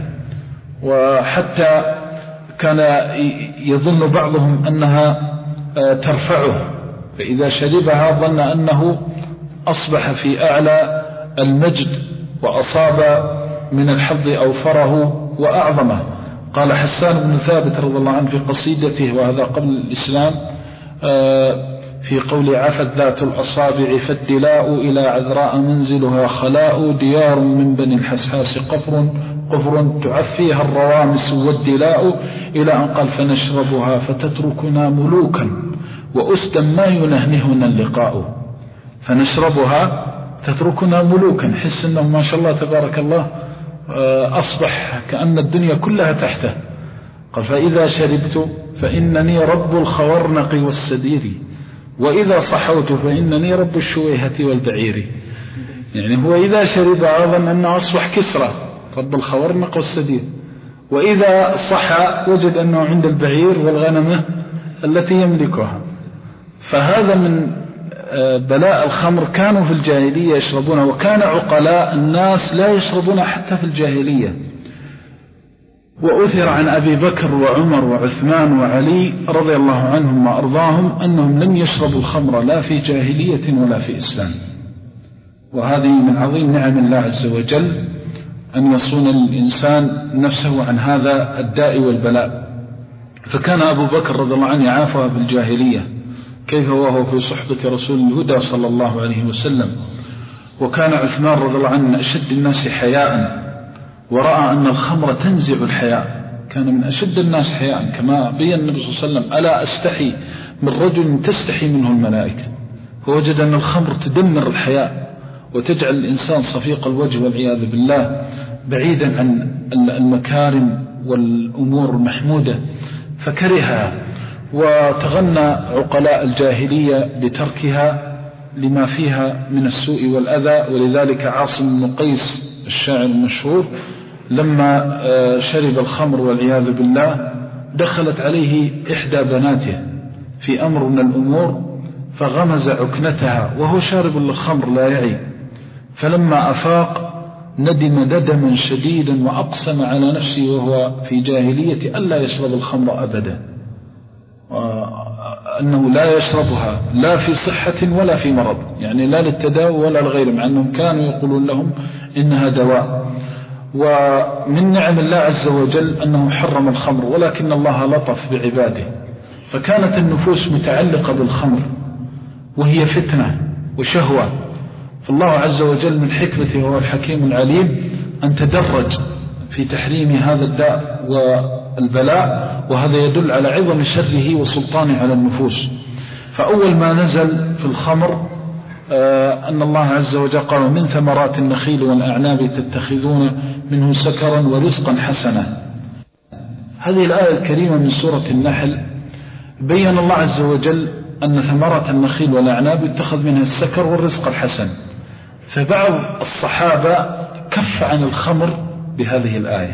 وحتى كان يظن بعضهم أنها ترفعه، فإذا شربها ظن أنه أصبح في أعلى المجد وأصاب من الحظ أوفره وأعظمه. قال حسان بن ثابت رضي الله عنه في قصيدته وهذا قبل الإسلام في قول عفت ذات الأصابع فالدلاء إلى عذراء منزلها خلاء ديار من بني الحسحاس قفر قفر تعفيها الروامس والدلاء إلى أن قال فنشربها فتتركنا ملوكا وأسدا ما ينهنهنا اللقاء. فنشربها تتركنا ملوكا، حس أنه ما شاء الله تبارك الله أصبح كأن الدنيا كلها تحته. قال فإذا شربت فإنني رب الخورنق والسدير وإذا صحوت فإنني رب الشويهة والبعير. يعني هو إذا شرب أظن أنه أصبح كسرى رب الخورنق والسدير، وإذا صحى وجد أنه عند البعير والغنمة التي يملكها. فهذا من بلاء الخمر. كانوا في الجاهلية يشربونها، وكان عقلاء الناس لا يشربون حتى في الجاهلية. وأثر عن أبي بكر وعمر وعثمان وعلي رضي الله عنهم وأرضاهم أنهم لم يشربوا الخمر لا في جاهلية ولا في إسلام. وهذه من عظيم نعم الله عز وجل أن يصون الإنسان نفسه عن هذا الداء والبلاء. فكان أبو بكر رضي الله عنه يعافها في الجاهلية كيف وهو في صحبة رسول الهدى صلى الله عليه وسلم. وكان عثمان رضي الله عنه من أشد الناس حياء، ورأى أن الخمر تنزع الحياء، كان من أشد الناس حياء كما بين النبي صلى الله عليه وسلم: ألا أستحي من رجل تستحي منه الملائكة. فوجد أن الخمر تدمر الحياء وتجعل الإنسان صفيق الوجه والعياذ بالله، بعيدا عن المكارم والأمور المحمودة، فكرهها. وتغنى عقلاء الجاهلية بتركها لما فيها من السوء والأذى. ولذلك عاصم بن قيس الشاعر المشهور لما شرب الخمر والعياذ بالله دخلت عليه إحدى بناته في أمر من الأمور فغمز عكنتها وهو شارب الخمر لا يعي، فلما أفاق ندم ندما شديدا وأقسم على نفسه وهو في جاهلية ألا يشرب الخمر أبدا، أنه لا يشربها لا في صحة ولا في مرض، يعني لا للتداوي ولا لغيره، مع أنهم كانوا يقولون لهم إنها دواء. ومن نعم الله عز وجل أنه حرم الخمر، ولكن الله لطف بعباده، فكانت النفوس متعلقة بالخمر وهي فتنة وشهوة، فالله عز وجل من حكمته هو الحكيم العليم أن تدرج في تحريم هذا الداء والبلاء، وهذا يدل على عظم شره وسلطانه على النفوس. فأول ما نزل في الخمر آه أن الله عز وجل قال: من ثمرات النخيل والأعناب تتخذون منه سكرا ورزقا حسنا. هذه الآية الكريمة من سورة النحل بيّن الله عز وجل أن ثمرات النخيل والأعناب يتخذ منها السكر والرزق الحسن. فبعض الصحابة كف عن الخمر بهذه الآية،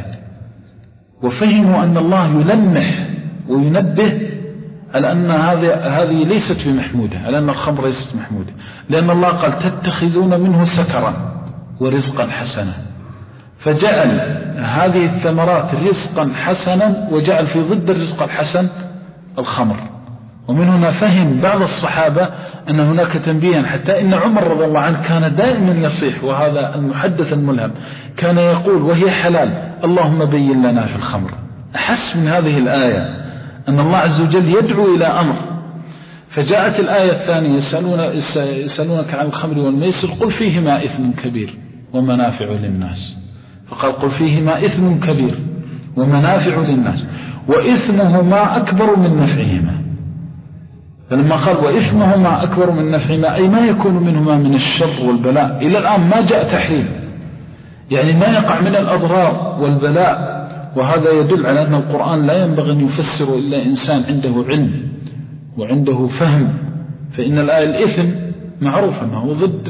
وفهموا أن الله يلمح وينبه على أن هذه ليست بمحمودة، على أن الخمر ليست محمودة، لأن الله قال: تتخذون منه سكرا ورزقا حسنا، فجعل هذه الثمرات رزقا حسنا وجعل في ضد الرزق الحسن الخمر. ومن هنا فهم بعض الصحابة أن هناك تنبيها، حتى إن عمر رضي الله عنه كان دائما يصيح، وهذا المحدث الملهم كان يقول وهي حلال: اللهم بين لنا في الخمر. أحس من هذه الآية أن الله عز وجل يدعو إلى أمر. فجاءت الآية الثانية: يسألون يسألونك عن الخمر والميسر قل فيهما إثم كبير ومنافع للناس. فقال: قل فيهما إثم كبير ومنافع للناس وإثمهما أكبر من نفعهما. فلما قال وإثمهما أكبر من نفعهما أي ما يكون منهما من الشر والبلاء، إلى الآن ما جاء تحريم، يعني ما يقع من الأضرار والبلاء. وهذا يدل على أن القرآن لا ينبغي أن يفسر إلا إنسان عنده علم وعنده فهم. فإن الآية الإثم معروف أنه ضد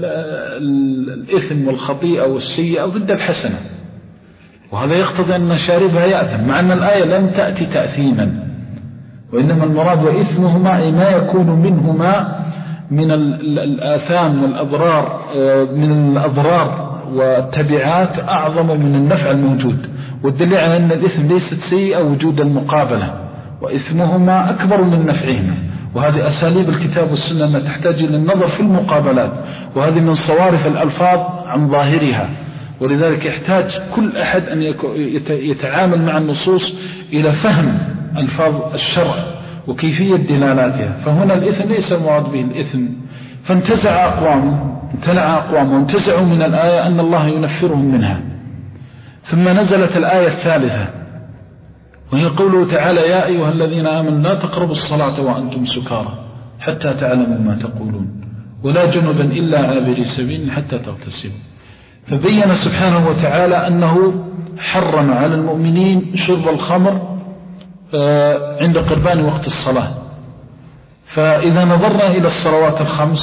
الإثم والخطيئة والسيئة ضد الحسنة، وهذا يقتضي أن شاربها يأثم، مع أن الآية لم تأتي تأثيما، وإنما المراد وإثمهما أي ما يكون منهما من الآثام والأضرار، من الأضرار والتبعات أعظم من النفع الموجود. والدليل على أن الإثم ليست سيئة وجود المقابلة، وإثمهما أكبر من نفعهما. وهذه أساليب الكتاب والسنة ما تحتاج إلى النظر في المقابلات، وهذه من صوارف الألفاظ عن ظاهرها. ولذلك يحتاج كل أحد أن يتعامل مع النصوص إلى فهم ألفاظ الشرع وكيفية دلالاتها. فهنا الإثم ليس المراد به الإثم. فانتزع أقوام امتنع أقوام وانتزعوا من الآية أن الله ينفرهم منها. ثم نزلت الآية الثالثة وهي قوله تعالى: يا أيها الذين آمنوا لا تقربوا الصلاة وأنتم سكارى حتى تعلموا ما تقولون ولا جنبا إلا عابري سبيل حتى تغتسلوا. فبين سبحانه وتعالى أنه حرم على المؤمنين شرب الخمر عند قربان وقت الصلاة. فإذا نظرنا إلى الصلوات الخمس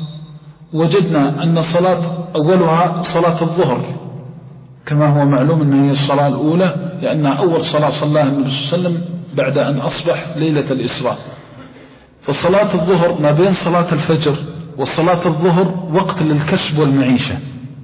وجدنا أن الصلاة أولها صلاة الظهر كما هو معلوم أنها هي الصلاة الأولى، لأنها أول صلاة صلاها النبي صلى الله عليه وسلم بعد أن أصبح ليلة الإسراء. فصلاة الظهر ما بين صلاة الفجر وصلاة الظهر وقت للكسب والمعيشة،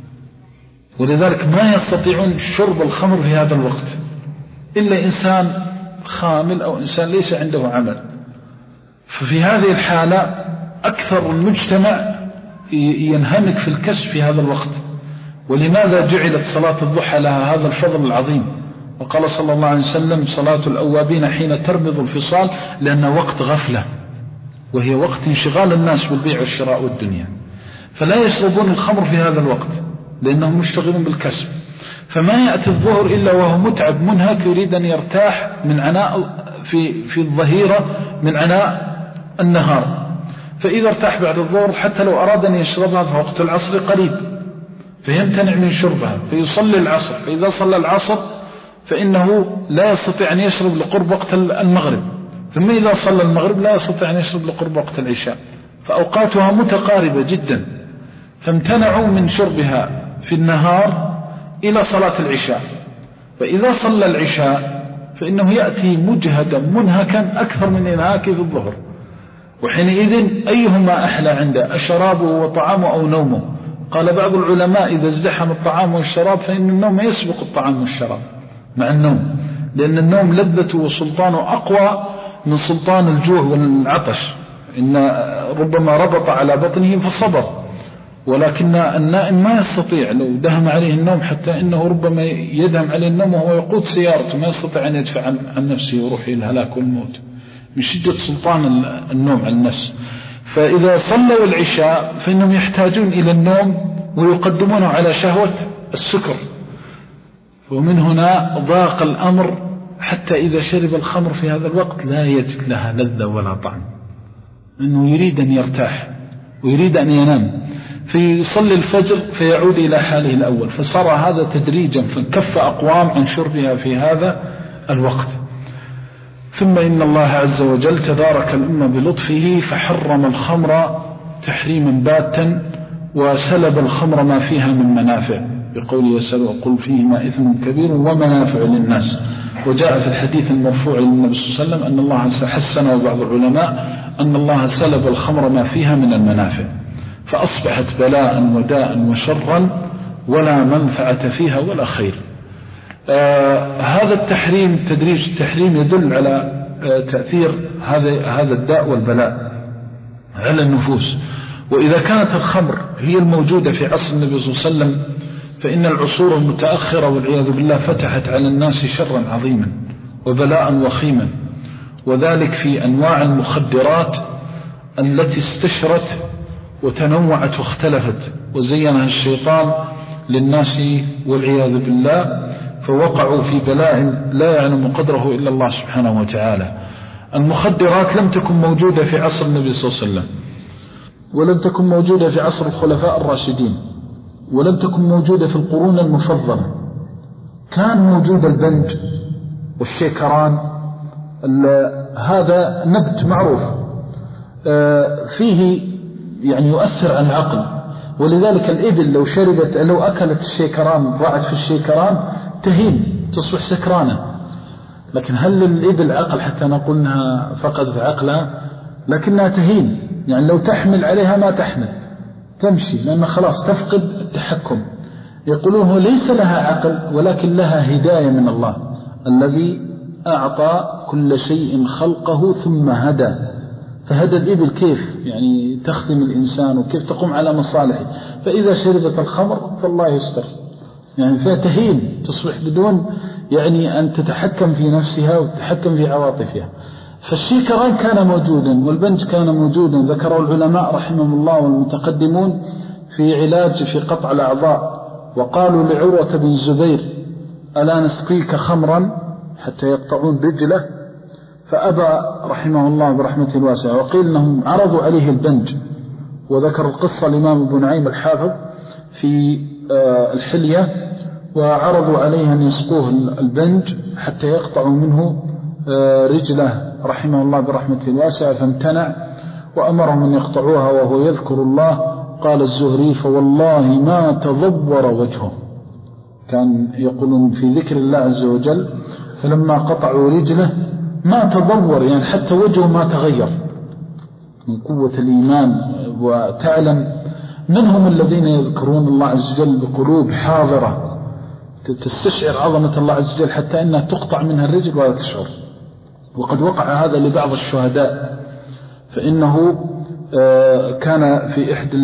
ولذلك ما يستطيعون شرب الخمر في هذا الوقت إلا إنسان خامل أو إنسان ليس عنده عمل. ففي هذه الحالة أكثر المجتمع ينهمك في الكسب في هذا الوقت. ولماذا جعلت صلاة الضحى لها هذا الفضل العظيم؟ وقال صلى الله عليه وسلم: صلاة الأوابين حين ترمض الفصال، لأنه وقت غفلة وهي وقت انشغال الناس بالبيع والشراء والدنيا، فلا يشربون الخمر في هذا الوقت لأنهم مشتغلون بالكسب. فما يأتي الظهر إلا وهو متعب منهك يريد أن يرتاح من عناء في, في الظهيرة من عناء النهار، فإذا ارتاح بعد الظهر حتى لو أراد أن يشربها فوقت العصر قريب فيمتنع من شربها فيصلي العصر، فإذا صلى العصر فإنه لا يستطيع أن يشرب لقرب وقت المغرب، ثم إذا صلى المغرب لا يستطيع أن يشرب لقرب وقت العشاء، فأوقاتها متقاربة جدا، فامتنعوا من شربها في النهار إلى صلاة العشاء. فإذا صلى العشاء فإنه يأتي مجهدا منهكا أكثر من إنهاكه في الظهر، وحينئذ أيهما أحلى عنده أشرابه وطعامه أو نومه؟ قال بعض العلماء إذا ازدحم الطعام والشراب فإن النوم يسبق الطعام والشراب مع النوم، لأن النوم لذته وسلطانه أقوى من سلطان الجوع والعطش، إن ربما ربط على بطنه فصبر، ولكن النائم ما يستطيع لو دهم عليه النوم حتى إنه ربما يدهم عليه النوم وهو يقود سيارته ما يستطيع أن يدفع عن نفسه ويروح إلى الهلاك والموت من شدة سلطان النوم على النفس. فإذا صلوا العشاء فإنهم يحتاجون إلى النوم ويقدمونه على شهوة السكر، ومن هنا ضاق الأمر حتى إذا شرب الخمر في هذا الوقت لا يجد لها لذة ولا طعم، أنه يريد أن يرتاح ويريد أن ينام، فيصلي الفجر فيعود إلى حاله الأول، فصار هذا تدريجا فكف أقوام عن شربها في هذا الوقت. ثم إن الله عز وجل تبارك الأمة بلطفه فحرم الخمر تحريما باتا وسلب الخمر ما فيها من منافع بقوله يسأل وقل فيهما إثم كبير ومنافع للناس. وجاء في الحديث المرفوع للنبي صلى الله عليه وسلم أن الله حسن وبعض العلماء أن الله سلب الخمر ما فيها من المنافع، فأصبحت بلاء وداء وشرا ولا منفعة فيها ولا خير. آه هذا التحريم تدريج التحريم يدل على آه تأثير هذا هذا الداء والبلاء على النفوس. وإذا كانت الخمر هي الموجودة في عصر النبي صلى الله عليه وسلم فإن العصور المتأخرة والعياذ بالله فتحت على الناس شرا عظيما وبلاء وخيما، وذلك في أنواع المخدرات التي استشرت وتنوعت واختلفت وزينها الشيطان للناس والعياذ بالله، فوقعوا في بلاء لا يعلم قدره إلا الله سبحانه وتعالى. المخدرات لم تكن موجودة في عصر النبي صلى الله عليه وسلم، ولم تكن موجودة في عصر الخلفاء الراشدين، ولم تكن موجودة في القرون المفضلة. كان موجود البنج والشيكران، هذا نبت معروف فيه يعني يؤثر على العقل، ولذلك الإبل لو شربت لو أكلت الشيكران ضاعت في الشيكران تهين تصبح سكرانة. لكن هل الإبل عقل حتى نقول أنها فقدت عقلها؟ لكنها تهين، يعني لو تحمل عليها ما تحمل تمشي لأنها خلاص تفقد التحكم. يقولون ليس لها عقل ولكن لها هداية من الله الذي أعطى كل شيء خلقه ثم هدى، فهدى الإبل كيف يعني تخدم الإنسان وكيف تقوم على مصالحه. فإذا شربت الخمر فالله يستر، يعني فيها تهين تصبح بدون يعني أن تتحكم في نفسها وتتحكم في عواطفها. فالشيكران كان موجودا والبنج كان موجودا، ذكروا العلماء رحمهم الله والمتقدمون في علاج في قطع الأعضاء، وقالوا لعروة بن الزبير ألا نسقيك خمرا حتى يقطعون رجله، فأبى رحمه الله برحمته الواسعة. وقيل أنهم عرضوا عليه البنج، وذكر القصة الإمام ابن نعيم الحافظ في الحلية، وعرضوا عليه أن يسقوه البنج حتى يقطعوا منه رجله رحمه الله برحمته الواسعة، فامتنع وأمرهم أن يقطعوها وهو يذكر الله. قال الزهري فوالله ما تضور وجهه، كان يقولون في ذكر الله عز وجل، فلما قطعوا رجله ما تضور يعني حتى وجهه ما تغير من قوة الإيمان. وتعلم منهم الذين يذكرون الله عز وجل بقلوب حاضرة تستشعر عظمة الله عز وجل حتى أنها تقطع منها الرجل ولا تشعر. وقد وقع هذا لبعض الشهداء، فإنه كان في إحدى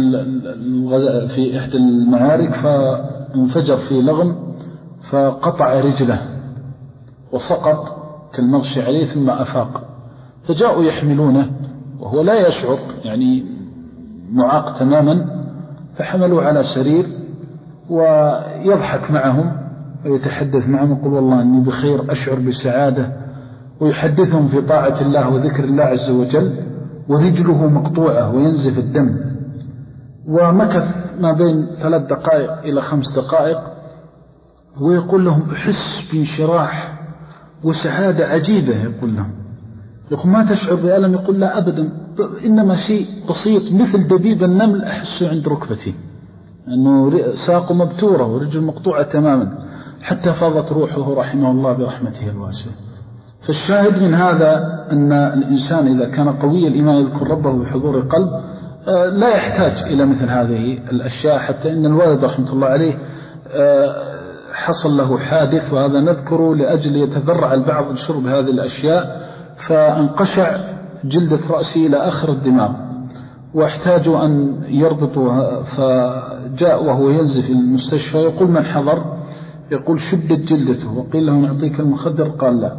في إحدى المعارك فانفجر في لغم فقطع رجله وسقط كالمغشي عليه ثم أفاق، فجاءوا يحملونه وهو لا يشعر، يعني معاق تماما، فحملوا على سرير ويضحك معهم ويتحدث معهم يقول والله أني بخير أشعر بسعادة، ويحدثهم في طاعة الله وذكر الله عز وجل، ورجله مقطوعة وينزف الدم. ومكث ما بين ثلاث دقائق إلى خمس دقائق ويقول لهم أحس بانشراح وسعادة عجيبة. يقول لهم يقول ما تشعر بألم؟ يقول لا أبدا، إنما شيء بسيط مثل دبيب النمل أحسه عند ركبتي، أنه ساقه مبتورة ورجل مقطوعة تماما، حتى فاضت روحه رحمه الله برحمته الواسعة. فالشاهد من هذا أن الإنسان إذا كان قوي الإيمان يذكر ربه بحضور القلب لا يحتاج إلى مثل هذه الأشياء. حتى إن الوالد رحمة الله عليه حصل له حادث، وهذا نذكره لأجل يتذرع البعض من شرب هذه الأشياء، فانقشع جلدة رأسه إلى آخر الدماغ واحتاجوا أن يربطوا، فجاء وهو ينزف المستشفى يقول من حضر يقول شدت جلدته، وقيل له نعطيك المخدر قال لا،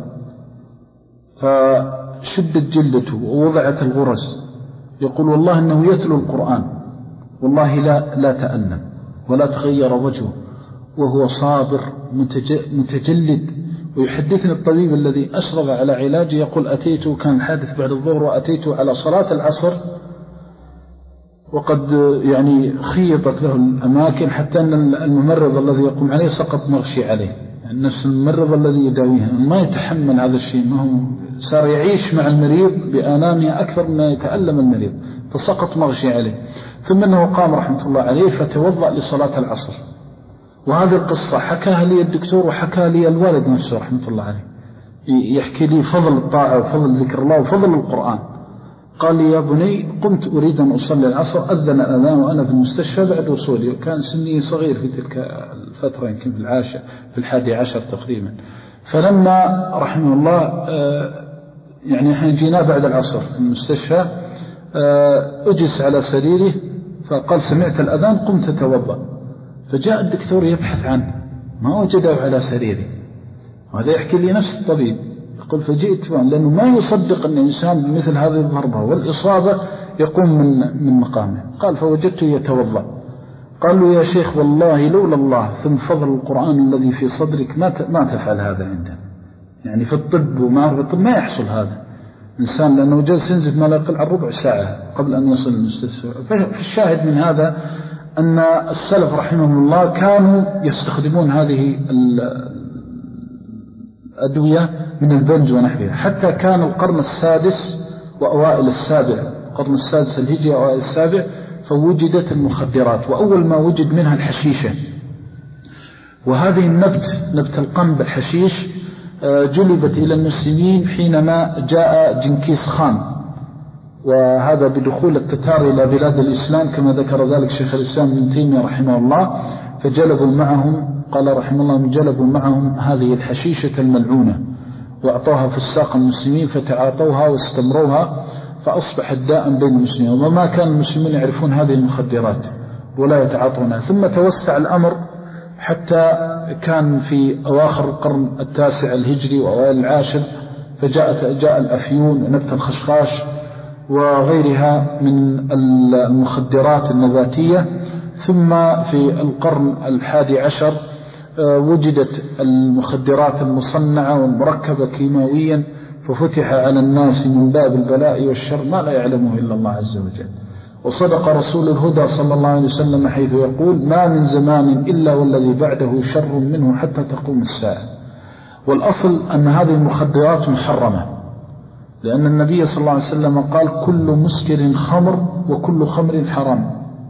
فشدت جلدته ووضعت الغرز. يقول والله أنه يتلو القرآن والله لا, لا تألم ولا تغير وجهه، وهو صابر متجلد. ويحدثني الطبيب الذي أشرف على علاجه يقول أتيته، كان الحادث بعد الظهر، وأتيته على صلاة العصر وقد يعني خيطت له الأماكن، حتى أن الممرض الذي يقوم عليه سقط مغشي عليه، يعني نفس الممرض الذي يداويه ما يتحمل هذا الشيء، ما هو صار يعيش مع المريض بآلامه أكثر مما يتألم المريض، فسقط مغشي عليه. ثم أنه قام رحمة الله عليه فتوضأ لصلاة العصر. وهذه القصة حكاها لي الدكتور وحكاها لي الوالد نفسه رحمة الله عليه، يحكي لي فضل الطاعة وفضل ذكر الله وفضل القرآن. قال لي يا بني قمت أريد أن أصلي العصر، أذن الأذان وأنا في المستشفى بعد وصولي، وكان سني صغير في تلك الفترة يمكن في العاشر في الحادي عشر تقريبا. فلما رحمه الله يعني احنا جينا بعد العصر في المستشفى، أجلس على سريره فقال سمعت الأذان قمت أتوضأ، فجاء الدكتور يبحث عنه ما وجده على سريره، وهذا يحكي لي نفس الطبيب. يقول فجئت بان لأنه ما يصدق أن إنسان بمثل هذه الضربة والإصابة يقوم من من مقامه. قال فوجدته يتوضأ. قال له يا شيخ والله لولا الله ثم فضل القرآن الذي في صدرك ما ما تفعل هذا عندنا، يعني في الطب وما في الطب ما يحصل هذا إنسان، لأنه جلس ينزف ما لا يقل عن ربع ساعة قبل أن يصل المستشفى. فالشاهد من هذا أن السلف رحمهم الله كانوا يستخدمون هذه الأدوية من البنج ونحوها، حتى كان القرن السادس وأوائل السابع، القرن السادس الهجري وأوائل السابع، فوجدت المخدرات، وأول ما وجد منها الحشيشة. وهذه النبت نبت القنب الحشيش جلبت إلى المسلمين حينما جاء جنكيز خان، وهذا بدخول التتار إلى بلاد الإسلام كما ذكر ذلك شيخ الإسلام ابن تيمية رحمه الله. فجلبوا معهم، قال رحمه الله جلبوا معهم هذه الحشيشة الملعونة وأعطوها فساق المسلمين فتعاطوها واستمروها، فأصبحت داء بين المسلمين، وما كان المسلمين يعرفون هذه المخدرات ولا يتعاطونها. ثم توسع الأمر حتى كان في أواخر القرن التاسع الهجري وأوائل العاشر، فجاءت جاء الأفيون ونبت الخشخاش وغيرها من المخدرات النباتية. ثم في القرن الحادي عشر وجدت المخدرات المصنعة والمركبة كيماويا، ففتح على الناس من باب البلاء والشر ما لا يعلمه إلا الله عز وجل. وصدق رسول الهدى صلى الله عليه وسلم حيث يقول ما من زمان إلا والذي بعده شر منه حتى تقوم الساعة. والأصل أن هذه المخدرات محرمة، لأن النبي صلى الله عليه وسلم قال كل مسكر خمر وكل خمر حرام،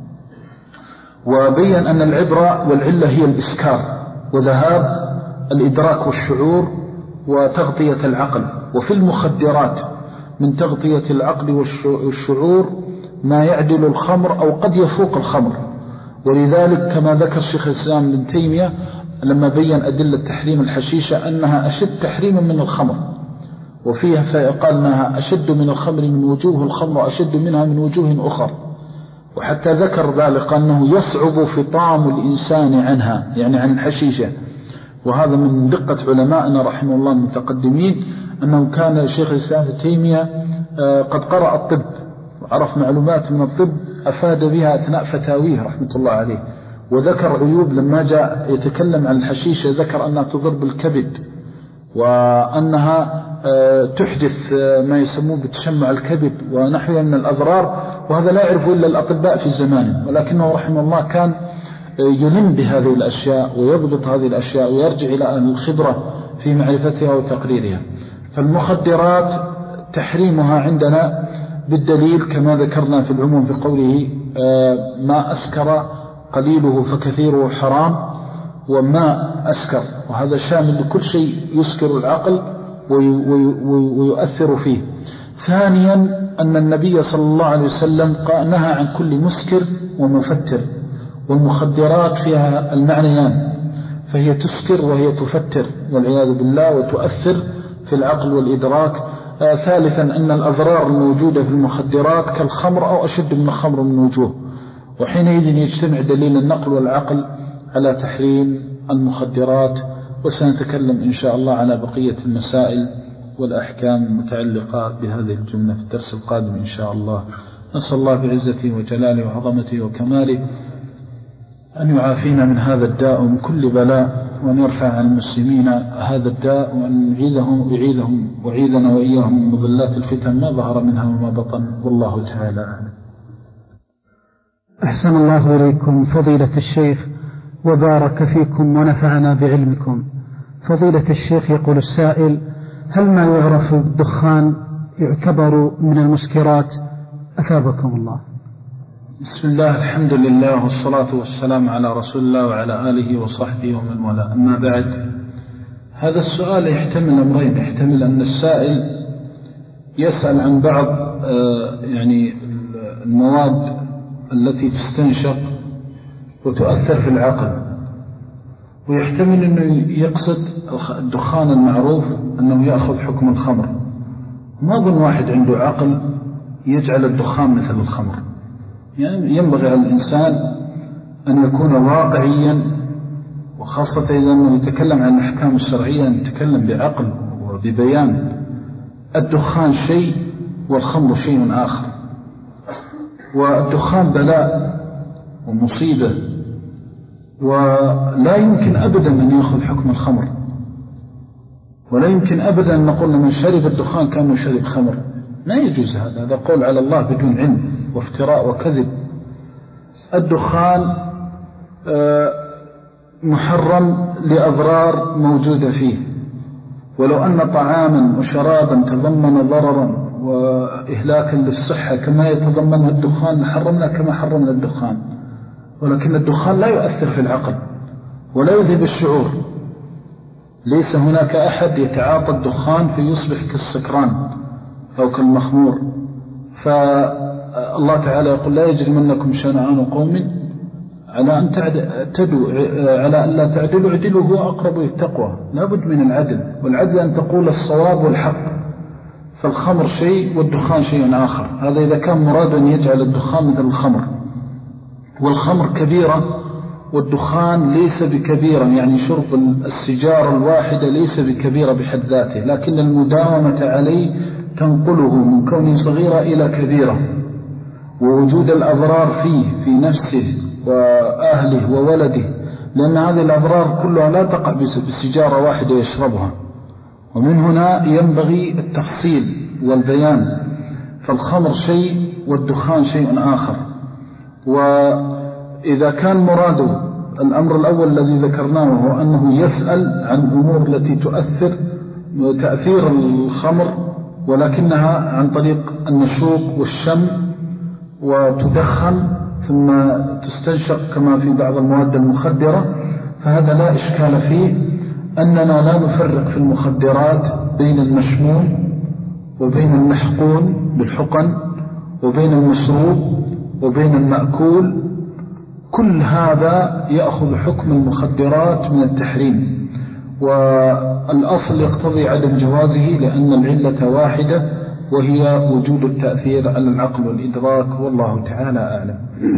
وبين أن العبرة والعلة هي الإسكار وذهاب الإدراك والشعور وتغطية العقل. وفي المخدرات من تغطية العقل والشعور ما يعدل الخمر أو قد يفوق الخمر. ولذلك كما ذكر شيخ الإسلام ابن تيمية لما بين أدلة تحريم الحشيشة أنها أشد تحريما من الخمر، وفيها فقال أنها أشد من الخمر من وجوه الخمر وأشد منها من وجوه أخر. وحتى ذكر ذلك أنه يصعب فطام الإنسان عنها، يعني عن الحشيشة. وهذا من دقة علمائنا رحمه الله المتقدمين، أنه كان شيخ الإسلام ابن تيمية قد قرأ الطب وعرف معلومات من الطب أفاد بها أثناء فتاويه رحمة الله عليه، وذكر عيوب لما جاء يتكلم عن الحشيشة، ذكر أنها تضر بالكبد وأنها تحدث ما يسموه بتشمع الكبد ونحوها من الأضرار، وهذا لا يعرفه إلا الأطباء في زمانه، ولكنه رحمه الله كان يلم بهذه الأشياء ويضبط هذه الأشياء ويرجع إلى الخبرة في معرفتها وتقريرها. فالمخدرات تحريمها عندنا بالدليل كما ذكرنا في العموم في قوله ما أسكر قليله فكثيره حرام، وما أسكر، وهذا شامل لكل شيء يسكر العقل ويؤثر فيه. ثانيا أن النبي صلى الله عليه وسلم نهى عن كل مسكر ومفتر، والمخدرات فيها المعنيان، فهي تسكر وهي تفتر والعياذ بالله وتؤثر في العقل والإدراك. آه ثالثا أن الأضرار الموجودة في المخدرات كالخمر أو أشد من الخمر من وجوه، وحينئذ يجتمع دليل النقل والعقل على تحريم المخدرات. وسنتكلم إن شاء الله على بقية المسائل والأحكام المتعلقة بهذه الجملة في الدرس القادم إن شاء الله. نسأل الله بعزته وجلاله وعظمته وكماله أن يعافينا من هذا الداء ومن كل بلاء، وأن يرفع عن المسلمين هذا الداء، وأن يعيذهم ويعيذهم وعيذنا وإياهم من مضلات الفتن ما ظهر منها وما بطن، والله تعالى أعلم. أحسن الله إليكم فضيلة الشيخ وبارك فيكم ونفعنا بعلمكم. فضيلة الشيخ يقول السائل: هل ما يعرف بالدخان يعتبر من المسكرات؟ أثابكم الله. بسم الله، الحمد لله والصلاة والسلام على رسول الله وعلى آله وصحبه ومن والاه. أما بعد، هذا السؤال يحتمل أمرين. يحتمل أن السائل يسأل عن بعض يعني المواد التي تستنشق وتؤثر في العقل، ويحتمل أنه يقصد الدخان المعروف أنه يأخذ حكم الخمر. ما ظن واحد عنده عقل يجعل الدخان مثل الخمر. يعني ينبغي على الإنسان أن يكون واقعيا، وخاصة إذا أنه يتكلم عن الأحكام الشرعية أن يتكلم بعقل وببيان. الدخان شيء والخمر شيء آخر، والدخان بلاء ومصيبة، ولا يمكن أبدا أن يأخذ حكم الخمر، ولا يمكن أبدا أن نقول من شرب الدخان كأنه شرب خمر. لا يجوز هذا، هذا قول على الله بدون علم وافتراء وكذب. الدخان محرم لأضرار موجودة فيه، ولو أن طعاما وشرابا تضمن ضررا وإهلاكا للصحة كما يتضمنها الدخان حرمنا كما حرمنا الدخان، ولكن الدخان لا يؤثر في العقل ولا يذهب الشعور. ليس هناك أحد يتعاطى الدخان فيصبح كالسكران أو كالمخمور. فالله تعالى يقول: لا يجرمنكم شنآن قوم على أن تعدلوا على أن لا تعدلوا اعدلوا هو أقرب للتقوى. لا بد من العدل، والعدل أن تقول الصواب والحق. فالخمر شيء والدخان شيء آخر. هذا إذا كان مراد أن يجعل الدخان مثل الخمر. والخمر كبيرة والدخان ليس بكبيرة، يعني شرب السيجارة الواحدة ليس بكبيرة بحد ذاته، لكن المداومة عليه تنقله من كونه صغيرة إلى كبيرة، ووجود الأضرار فيه في نفسه وأهله وولده، لأن هذه الأضرار كلها لا تقع بسيجارة واحدة يشربها. ومن هنا ينبغي التفصيل والبيان. فالخمر شيء والدخان شيء آخر. وإذا كان مراده الأمر الأول الذي ذكرناه وهو أنه يسأل عن أمور التي تؤثر تأثير الخمر ولكنها عن طريق النشوق والشم وتدخن ثم تستنشق كما في بعض المواد المخدرة، فهذا لا إشكال فيه أننا لا نفرق في المخدرات بين المشموم وبين المحقون بالحقن وبين المشروب وبين المأكول. كل هذا يأخذ حكم المخدرات من التحريم، والأصل يقتضي عدم جوازه لأن العلة واحدة وهي وجود التأثير على العقل والإدراك، والله تعالى أعلم.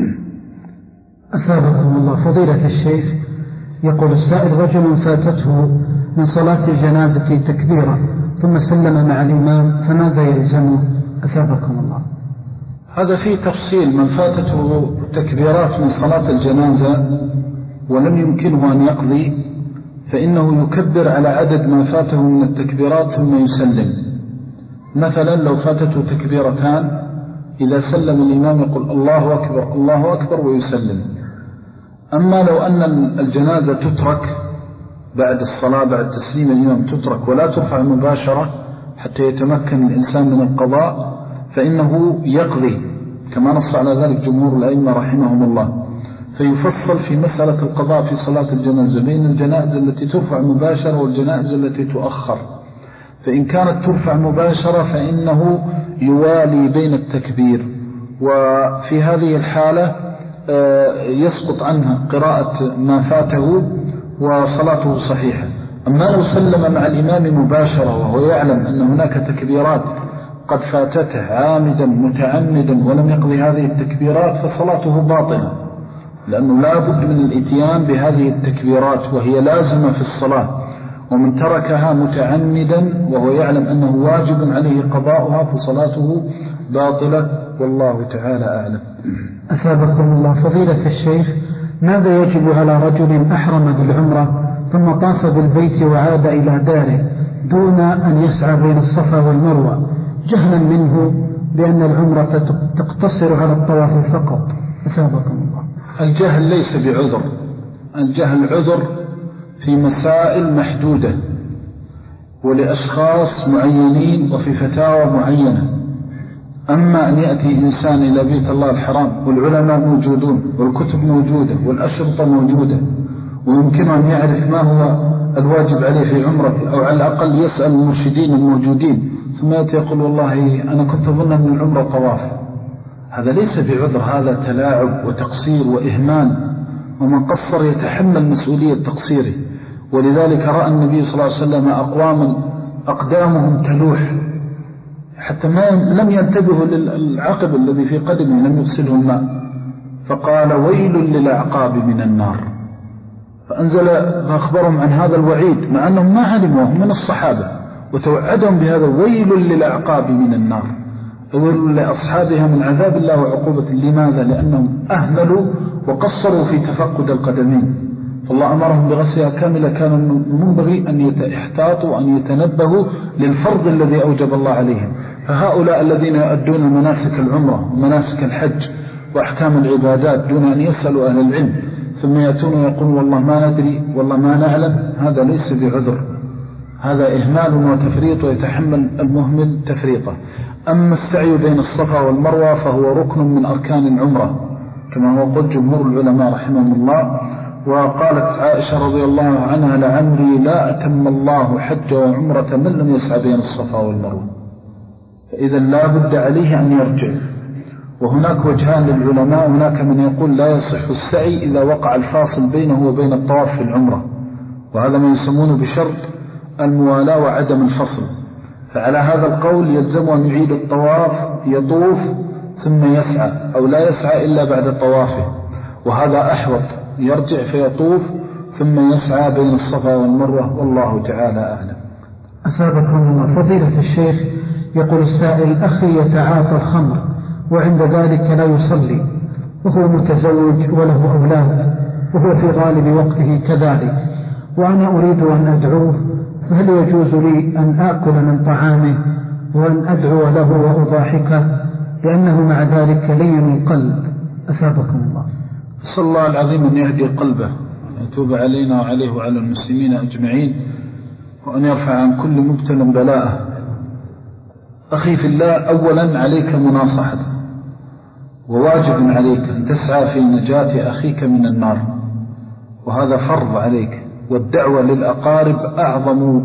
أثابكم الله. فضيلة الشيخ يقول السائل: رجل فاتته من صلاة الجنازة تكبيرة ثم سلم مع الإمام، فماذا يلزمه؟ أثابكم الله. هذا فيه تفصيل. من فاتته تكبيرات من صلاة الجنازة ولم يمكنه أن يقضي فإنه يكبر على عدد ما فاته من التكبيرات ثم يسلم. مثلا لو فاتته تكبيرتان إذا سلم الإمام يقول الله أكبر الله أكبر ويسلم. أما لو أن الجنازة تترك بعد الصلاة بعد تسليم الإمام تترك ولا ترفع مباشرة حتى يتمكن الإنسان من القضاء فإنه يقضي كما نص على ذلك جمهور الأئمة رحمهم الله. فيفصل في مسألة القضاء في صلاة الجنازة بين الجنائز التي ترفع مباشرة والجنائز التي تؤخر. فإن كانت ترفع مباشرة فإنه يوالي بين التكبير، وفي هذه الحالة يسقط عنها قراءة ما فاته وصلاته صحيحة. أما لو سلم مع الإمام مباشرة وهو يعلم أن هناك تكبيرات قد فاتته عامدا متعمدا ولم يقضي هذه التكبيرات فصلاته باطلة، لأنه لا بد من الاتيان بهذه التكبيرات وهي لازمة في الصلاة، ومن تركها متعمدا وهو يعلم أنه واجب عليه قضاؤها فصلاته باطلة، والله تعالى أعلم. أثابكم الله. فضيلة الشيخ، ماذا يجب على رجل أحرم بالعمرة ثم طاف بالبيت وعاد إلى داره دون أن يسعى بين الصفا والمروة جهلا منه بأن العمرة تقتصر على الطواف فقط؟ أثابكم الله. الجهل ليس بعذر، الجهل عذر في مسائل محدودة ولأشخاص معينين وفي فتاوى معينة. أما أن يأتي إنسان إلى بيت الله الحرام والعلماء موجودون والكتب موجودة والأشرطة موجودة ويمكن أن يعرف ما هو الواجب عليه في عمرته، أو على الأقل يسأل المرشدين الموجودين، ثم يأتي يقول والله أنا كنت أظن من العمرة طواف، هذا ليس بعذر، هذا تلاعب وتقصير وإهمال، ومن قصر يتحمل مسؤولية تقصيره. ولذلك رأى النبي صلى الله عليه وسلم أقواما أقدامهم تلوح حتى ما لم ينتبهوا للعقب الذي في قدمه لم يغسله الماء، فقال ويل للأعقاب من النار، فأنزل فأخبرهم عن هذا الوعيد مع أنهم ما علموا من الصحابة، وتوعدهم بهذا ويل للأعقاب من النار، ويل لأصحابها من عذاب الله وعقوبة. لماذا؟ لأنهم أهملوا وقصروا في تفقد القدمين، فالله أمرهم بغسلها كاملة. كان منبغي أن يحتاطوا وأن يتنبهوا للفرض الذي أوجب الله عليهم. فهؤلاء الذين يؤدون مناسك العمرة ومناسك الحج وأحكام العبادات دون أن يسألوا أهل العلم ثم يأتون ويقولون والله ما ندري والله ما نعلم، هذا ليس بعذر، هذا إهمال وتفريط ويتحمل المهمل تفريطه. أما السعي بين الصفا والمروة فهو ركن من أركان العمرة كما هو قول جمهور العلماء رحمهم الله. وقالت عائشة رضي الله عنها لعمري لا أتم الله حج وعمرة من لم يسعى بين الصفا والمروة، فإذا لا بد عليه أن يرجع. وهناك وجهان للعلماء، هناك من يقول لا يصح السعي إذا وقع الفاصل بينه وبين الطواف في العمرة، وهذا ما يسمونه بشرط الموالاة وعدم الفصل، فعلى هذا القول يلزم أن يعيد الطواف يطوف ثم يسعى، أو لا يسعى إلا بعد طوافه، وهذا أحوط، يرجع فيطوف ثم يسعى بين الصفا والمروة، والله تعالى أعلم. أثابكم الله. فضيلة الشيخ، يقول السائل أخي يتعاطى الخمر وعند ذلك لا يصلي وهو متزوج وله أولاد وهو في غالب وقته كذلك، وأنا أريد أن أدعوه، فهل يجوز لي أن آكل من طعامه وأن أدعو له وأضاحكه لأنه مع ذلك لين القلب؟ أثابكم الله. صلى الله العظيم أن يهدي قلبه، يتوب علينا وعليه وعلى المسلمين أجمعين، وأن يرفع عن كل مبتل بلاءه. أخي في الله، أولا عليك مناصحة، وواجب عليك أن تسعى في نجاة أخيك من النار، وهذا فرض عليك. والدعوة للأقارب أعظم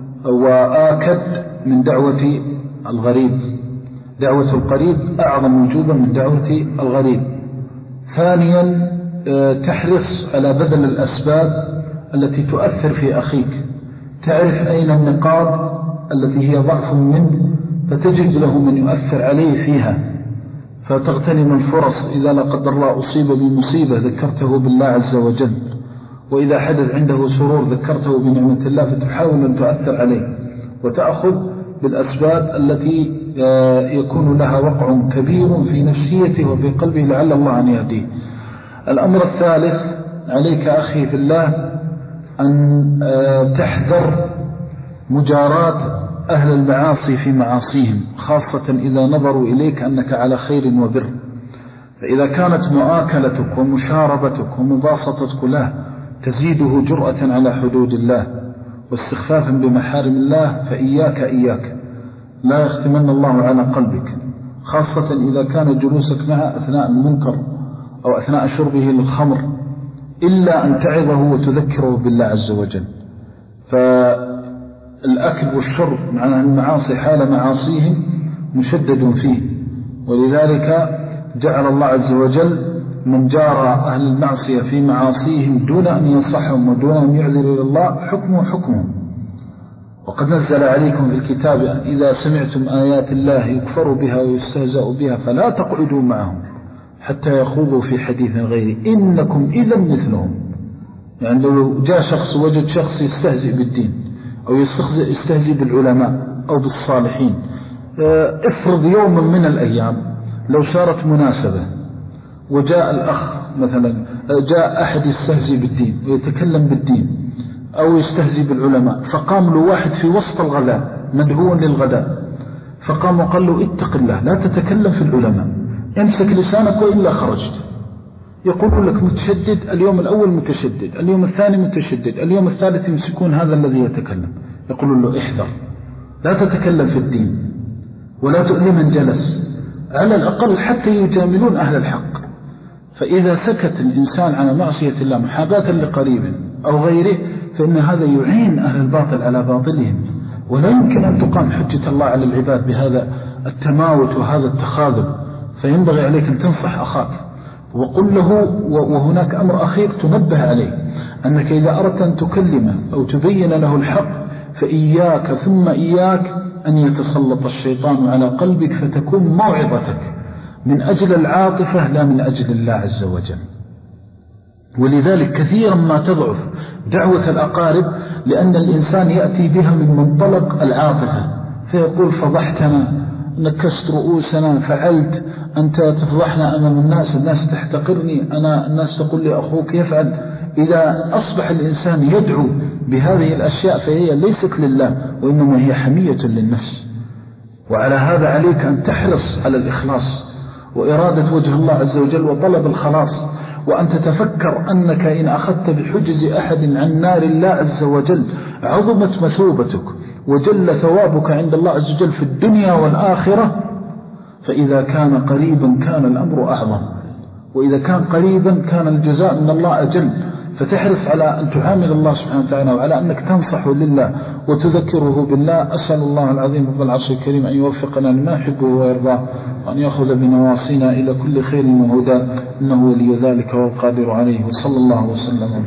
وآكد من دعوة الغريب، دعوة القريب أعظم وجوبا من دعوة الغريب. ثانيا تحرص على بذل الأسباب التي تؤثر في أخيك، تعرف أين النقاط التي هي ضعف منه فتجد له من يؤثر عليه فيها، فتغتنم الفرص. إذا لا قدر الله أصيب بمصيبة ذكرته بالله عز وجل، وإذا حدث عنده سرور ذكرته بنعمة الله، فتحاول أن تؤثر عليه وتأخذ بالأسباب التي يكون لها وقع كبير في نفسيته وفي قلبه لعل الله أن يهديه. الأمر الثالث عليك أخي في الله أن تحذر مجاراة أهل المعاصي في معاصيهم، خاصة إذا نظروا إليك أنك على خير وبر. فإذا كانت مؤاكلتك ومشاربتك ومباسطتك له تزيده جرأة على حدود الله واستخفافا بمحارم الله، فإياك إياك لا يختمن الله على قلبك، خاصة إذا كان جلوسك معه أثناء المنكر أو أثناء شربه للخمر، إلا أن تعظه وتذكره بالله عز وجل. فالأكل والشرب مع المعاصي حال معاصيهم مشدد فيه، ولذلك جعل الله عز وجل من جار أهل المعصية في معاصيهم دون أن ينصحهم ودون أن يعذر إلى الله حكمه حكمهم. وقد نزل عليكم في الكتاب إذا سمعتم آيات الله يكفر بها ويستهزأ بها فلا تقعدوا معهم حتى يخوضوا في حديث غيره إنكم إذا مثلهم. يعني لو جاء شخص وجد شخص يستهزئ بالدين أو يستهزئ بالعلماء أو بالصالحين، افرض يوما من الأيام لو صارت مناسبة وجاء الأخ مثلا، جاء أحد يستهزئ بالدين ويتكلم بالدين أو يستهزئ بالعلماء، فقام له واحد في وسط الغداء مدعو للغداء، فقام وقال له اتق الله لا تتكلم في العلماء، امسك لسانك وإلا خرجت. يقول لك متشدد، اليوم الأول متشدد، اليوم الثاني متشدد، اليوم الثالث يمسكون هذا الذي يتكلم. يقول له احذر لا تتكلم في الدين ولا تؤذي من جلس، على الأقل حتى يجاملون أهل الحق. فإذا سكت الإنسان على معصية الله محاباة لقريب أو غيره فإن هذا يعين أهل الباطل على باطلهم، ولا يمكن أن تقام حجة الله على العباد بهذا التماوت وهذا التخاذل. فينبغي عليك أن تنصح أخاك وقل له. وهناك أمر أخير تنبه عليه، أنك إذا أردت أن تكلمه أو تبين له الحق فإياك ثم إياك أن يتسلط الشيطان على قلبك فتكون موعظتك من أجل العاطفة لا من أجل الله عز وجل. ولذلك كثيرا ما تضعف دعوة الأقارب، لأن الإنسان يأتي بها من منطلق العاطفة، فيقول فضحتنا، نكست رؤوسنا، فعلت، أنت تفضحنا أمام الناس، الناس تحتقرني، أنا الناس تقول لي أخوك يفعل. إذا أصبح الإنسان يدعو بهذه الأشياء فهي ليست لله وإنما هي حمية للنفس. وعلى هذا عليك أن تحرص على الإخلاص وإرادة وجه الله عز وجل وطلب الخلاص، وأن تتفكر أنك إن أخذت بحجز أحد عن نار الله عز وجل عظمت مثوبتك وجل ثوابك عند الله عز وجل في الدنيا والآخرة. فإذا كان قريبا كان الأمر أعظم، وإذا كان قريبا كان الجزاء من الله أجل. فتحرص على أن تعامل الله سبحانه وتعالى وعلى أنك تنصحه لله وتذكره بالله. أسأل الله العظيم رب العرش الكريم أن يوفقنا لما يحبه ويرضاه، وأن يأخذ بنواصينا إلى كل خير وهدى، إنه ولي ذلك والقادر عليه. وصلى الله وسلم.